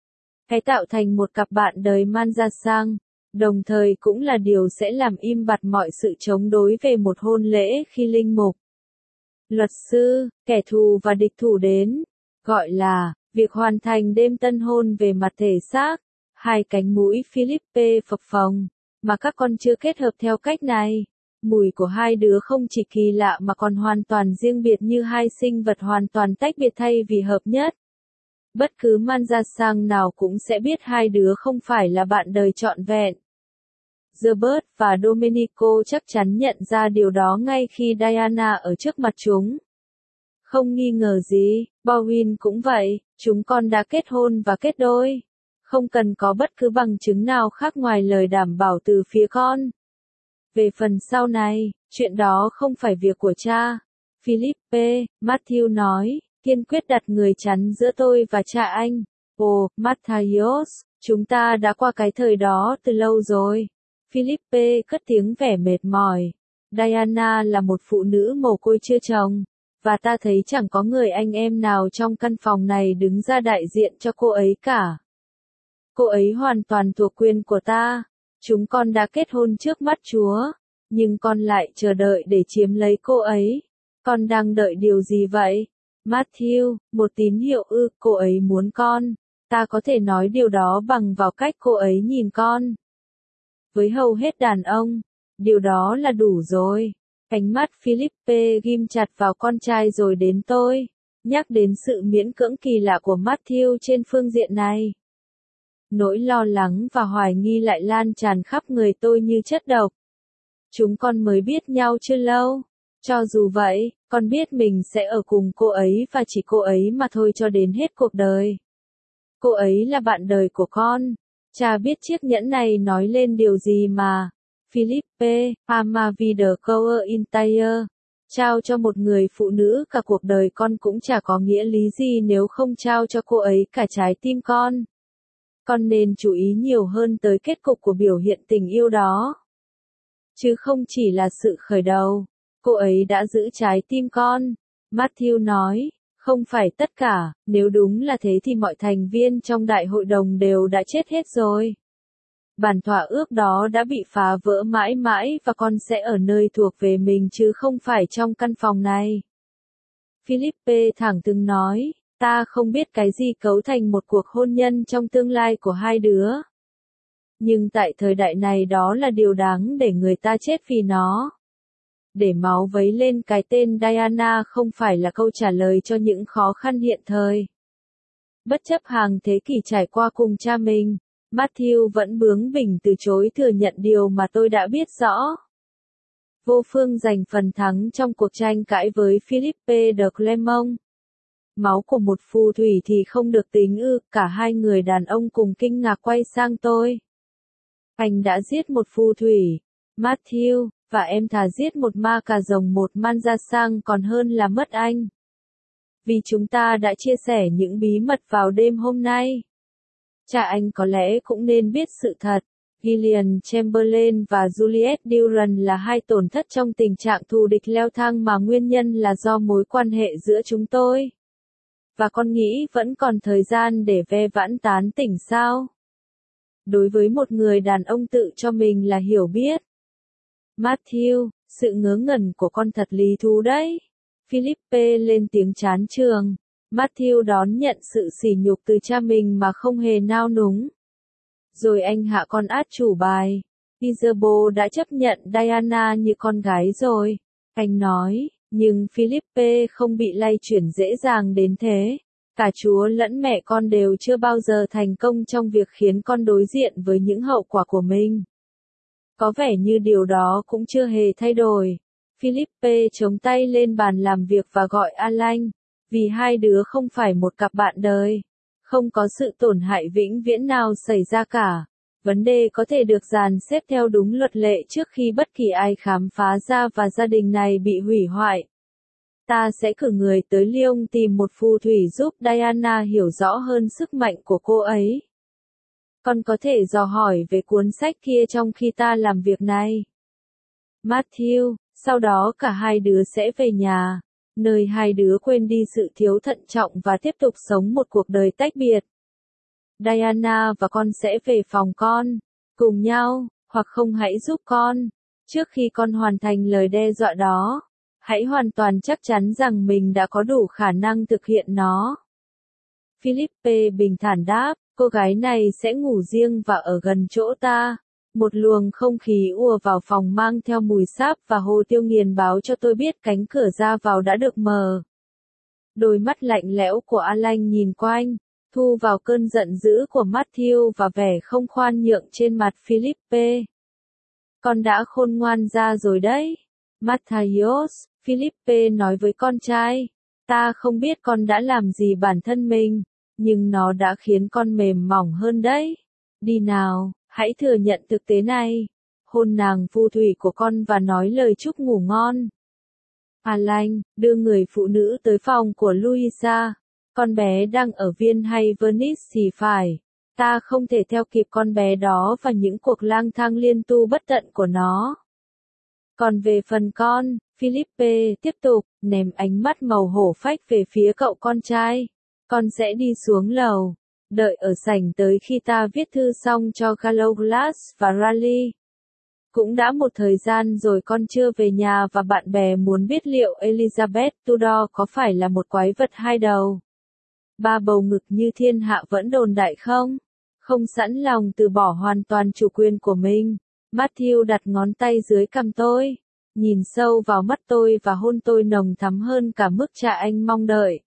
Hãy tạo thành một cặp bạn đời Manjasang, đồng thời cũng là điều sẽ làm im bặt mọi sự chống đối về một hôn lễ khi linh mục, luật sư, kẻ thù và địch thủ đến, gọi là, việc hoàn thành đêm tân hôn về mặt thể xác. Hai cánh mũi Philippe phập phồng, mà các con chưa kết hợp theo cách này. Mùi của hai đứa không chỉ kỳ lạ mà còn hoàn toàn riêng biệt như hai sinh vật hoàn toàn tách biệt thay vì hợp nhất. Bất cứ Manjasang nào cũng sẽ biết hai đứa không phải là bạn đời trọn vẹn. Herbert và Domenico chắc chắn nhận ra điều đó ngay khi Diana ở trước mặt chúng. Không nghi ngờ gì, Bowen cũng vậy, chúng con đã kết hôn và kết đôi. Không cần có bất cứ bằng chứng nào khác ngoài lời đảm bảo từ phía con. Về phần sau này, chuyện đó không phải việc của cha. Philippe, Matthew nói, kiên quyết đặt người chắn giữa tôi và cha anh. Ồ, Matthias, chúng ta đã qua cái thời đó từ lâu rồi. Philippe cất tiếng vẻ mệt mỏi. Diana là một phụ nữ mồ côi chưa chồng, và ta thấy chẳng có người anh em nào trong căn phòng này đứng ra đại diện cho cô ấy cả. Cô ấy hoàn toàn thuộc quyền của ta. Chúng con đã kết hôn trước mắt Chúa, nhưng con lại chờ đợi để chiếm lấy cô ấy. Con đang đợi điều gì vậy? Matthew, một tín hiệu ư, cô ấy muốn con. Ta có thể nói điều đó bằng vào cách cô ấy nhìn con. Với hầu hết đàn ông, điều đó là đủ rồi. Ánh mắt Philippe ghim chặt vào con trai rồi đến tôi, nhắc đến sự miễn cưỡng kỳ lạ của Matthew trên phương diện này. Nỗi lo lắng và hoài nghi lại lan tràn khắp người tôi như chất độc. Chúng con mới biết nhau chưa lâu. Cho dù vậy, con biết mình sẽ ở cùng cô ấy và chỉ cô ấy mà thôi cho đến hết cuộc đời. Cô ấy là bạn đời của con. Cha biết chiếc nhẫn này nói lên điều gì mà. Philippe, ama vida coer entire. Trao cho một người phụ nữ cả cuộc đời con cũng chả có nghĩa lý gì nếu không trao cho cô ấy cả trái tim con. Con nên chú ý nhiều hơn tới kết cục của biểu hiện tình yêu đó. Chứ không chỉ là sự khởi đầu. Cô ấy đã giữ trái tim con. Matthew nói, không phải tất cả, nếu đúng là thế thì mọi thành viên trong đại hội đồng đều đã chết hết rồi. Bản thỏa ước đó đã bị phá vỡ mãi mãi và con sẽ ở nơi thuộc về mình chứ không phải trong căn phòng này. Philippe thẳng thừng nói, ta không biết cái gì cấu thành một cuộc hôn nhân trong tương lai của hai đứa. Nhưng tại thời đại này đó là điều đáng để người ta chết vì nó. Để máu vấy lên cái tên Diana không phải là câu trả lời cho những khó khăn hiện thời. Bất chấp hàng thế kỷ trải qua cùng cha mình, Matthew vẫn bướng bỉnh từ chối thừa nhận điều mà tôi đã biết rõ. Vô phương giành phần thắng trong cuộc tranh cãi với Philippe de Clermont. máu của một phù thủy thì không được tính ư? Cả hai người đàn ông cùng kinh ngạc quay sang tôi. Anh đã giết một phù thủy, Matthew, và em thà giết một ma cà rồng một man ra sang còn hơn là mất anh. Vì chúng ta đã chia sẻ những bí mật vào đêm hôm nay. Cha anh có lẽ cũng nên biết sự thật. Gillian Chamberlain và Juliet Durand là hai tổn thất trong tình trạng thù địch leo thang mà nguyên nhân là do mối quan hệ giữa chúng tôi. Và con nghĩ vẫn còn thời gian để ve vãn tán tỉnh sao? Đối với một người đàn ông tự cho mình là hiểu biết. Matthew, sự ngớ ngẩn của con thật lý thú đấy. Philippe lên tiếng chán chường. Matthew đón nhận sự sỉ nhục từ cha mình mà không hề nao núng. Rồi anh hạ con át chủ bài. Isabeau đã chấp nhận Diana như con gái rồi. Anh nói, nhưng Philippe không bị lay chuyển dễ dàng đến thế. Cả Chúa lẫn mẹ con đều chưa bao giờ thành công trong việc khiến con đối diện với những hậu quả của mình. Có vẻ như điều đó cũng chưa hề thay đổi. Philippe chống tay lên bàn làm việc và gọi Alain. Vì hai đứa không phải một cặp bạn đời. Không có sự tổn hại vĩnh viễn nào xảy ra cả. Vấn đề có thể được dàn xếp theo đúng luật lệ trước khi bất kỳ ai khám phá ra và gia đình này bị hủy hoại. Ta sẽ cử người tới Lyon tìm một phù thủy giúp Diana hiểu rõ hơn sức mạnh của cô ấy. Con có thể dò hỏi về cuốn sách kia trong khi ta làm việc này. Matthew, sau đó cả hai đứa sẽ về nhà, nơi hai đứa quên đi sự thiếu thận trọng và tiếp tục sống một cuộc đời tách biệt. Diana và con sẽ về phòng con, cùng nhau, hoặc không hãy giúp con. Trước khi con hoàn thành lời đe dọa đó, hãy hoàn toàn chắc chắn rằng mình đã có đủ khả năng thực hiện nó. Philippe bình thản đáp, cô gái này sẽ ngủ riêng và ở gần chỗ ta. Một luồng không khí ùa vào phòng mang theo mùi sáp và Hồ Tiêu Nghiền báo cho tôi biết cánh cửa ra vào đã được mở. Đôi mắt lạnh lẽo của Alain nhìn quanh, thu vào cơn giận dữ của Matthew và vẻ không khoan nhượng trên mặt Philippe. Con đã khôn ngoan ra rồi đấy. Matthaios, Philippe nói với con trai. Ta không biết con đã làm gì bản thân mình, nhưng nó đã khiến con mềm mỏng hơn đấy. Đi nào, hãy thừa nhận thực tế này. Hôn nàng phù thủy của con và nói lời chúc ngủ ngon. Alain, đưa người phụ nữ tới phòng của Louisa. Con bé đang ở Viên hay Venice thì phải. Ta không thể theo kịp con bé đó và những cuộc lang thang liên tu bất tận của nó. Còn về phần con, Philippe tiếp tục, ném ánh mắt màu hổ phách về phía cậu con trai. Con sẽ đi xuống lầu, đợi ở sảnh tới khi ta viết thư xong cho Galoglas và Raleigh. Cũng đã một thời gian rồi con chưa về nhà và bạn bè muốn biết liệu Elizabeth Tudor có phải là một quái vật hai đầu. Ba bầu ngực như thiên hạ vẫn đồn đại không? Không sẵn lòng từ bỏ hoàn toàn chủ quyền của mình. Matthew đặt ngón tay dưới cằm tôi, nhìn sâu vào mắt tôi và hôn tôi nồng thắm hơn cả mức cha anh mong đợi.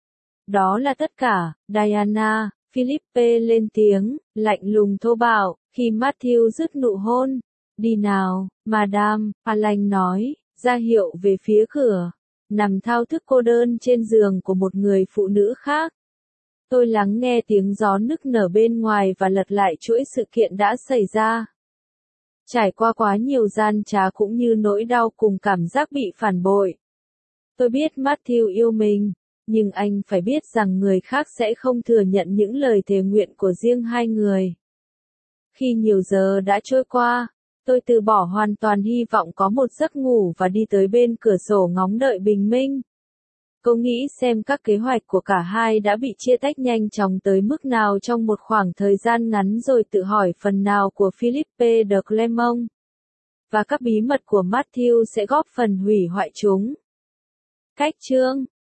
Đó là tất cả, Diana, Philippe lên tiếng, lạnh lùng thô bạo, khi Matthew dứt nụ hôn. Đi nào, Madame, Alain nói, ra hiệu về phía cửa, nằm thao thức cô đơn trên giường của một người phụ nữ khác. Tôi lắng nghe tiếng gió nức nở bên ngoài và lật lại chuỗi sự kiện đã xảy ra. Trải qua quá nhiều gian trá cũng như nỗi đau cùng cảm giác bị phản bội. Tôi biết Matthew yêu mình, nhưng anh phải biết rằng người khác sẽ không thừa nhận những lời thề nguyện của riêng hai người. Khi nhiều giờ đã trôi qua, tôi từ bỏ hoàn toàn hy vọng có một giấc ngủ và đi tới bên cửa sổ ngóng đợi bình minh. Cô nghĩ xem các kế hoạch của cả hai đã bị chia tách nhanh chóng tới mức nào trong một khoảng thời gian ngắn rồi tự hỏi phần nào của Philippe de Clermont và các bí mật của Matthew sẽ góp phần hủy hoại chúng. Cách chương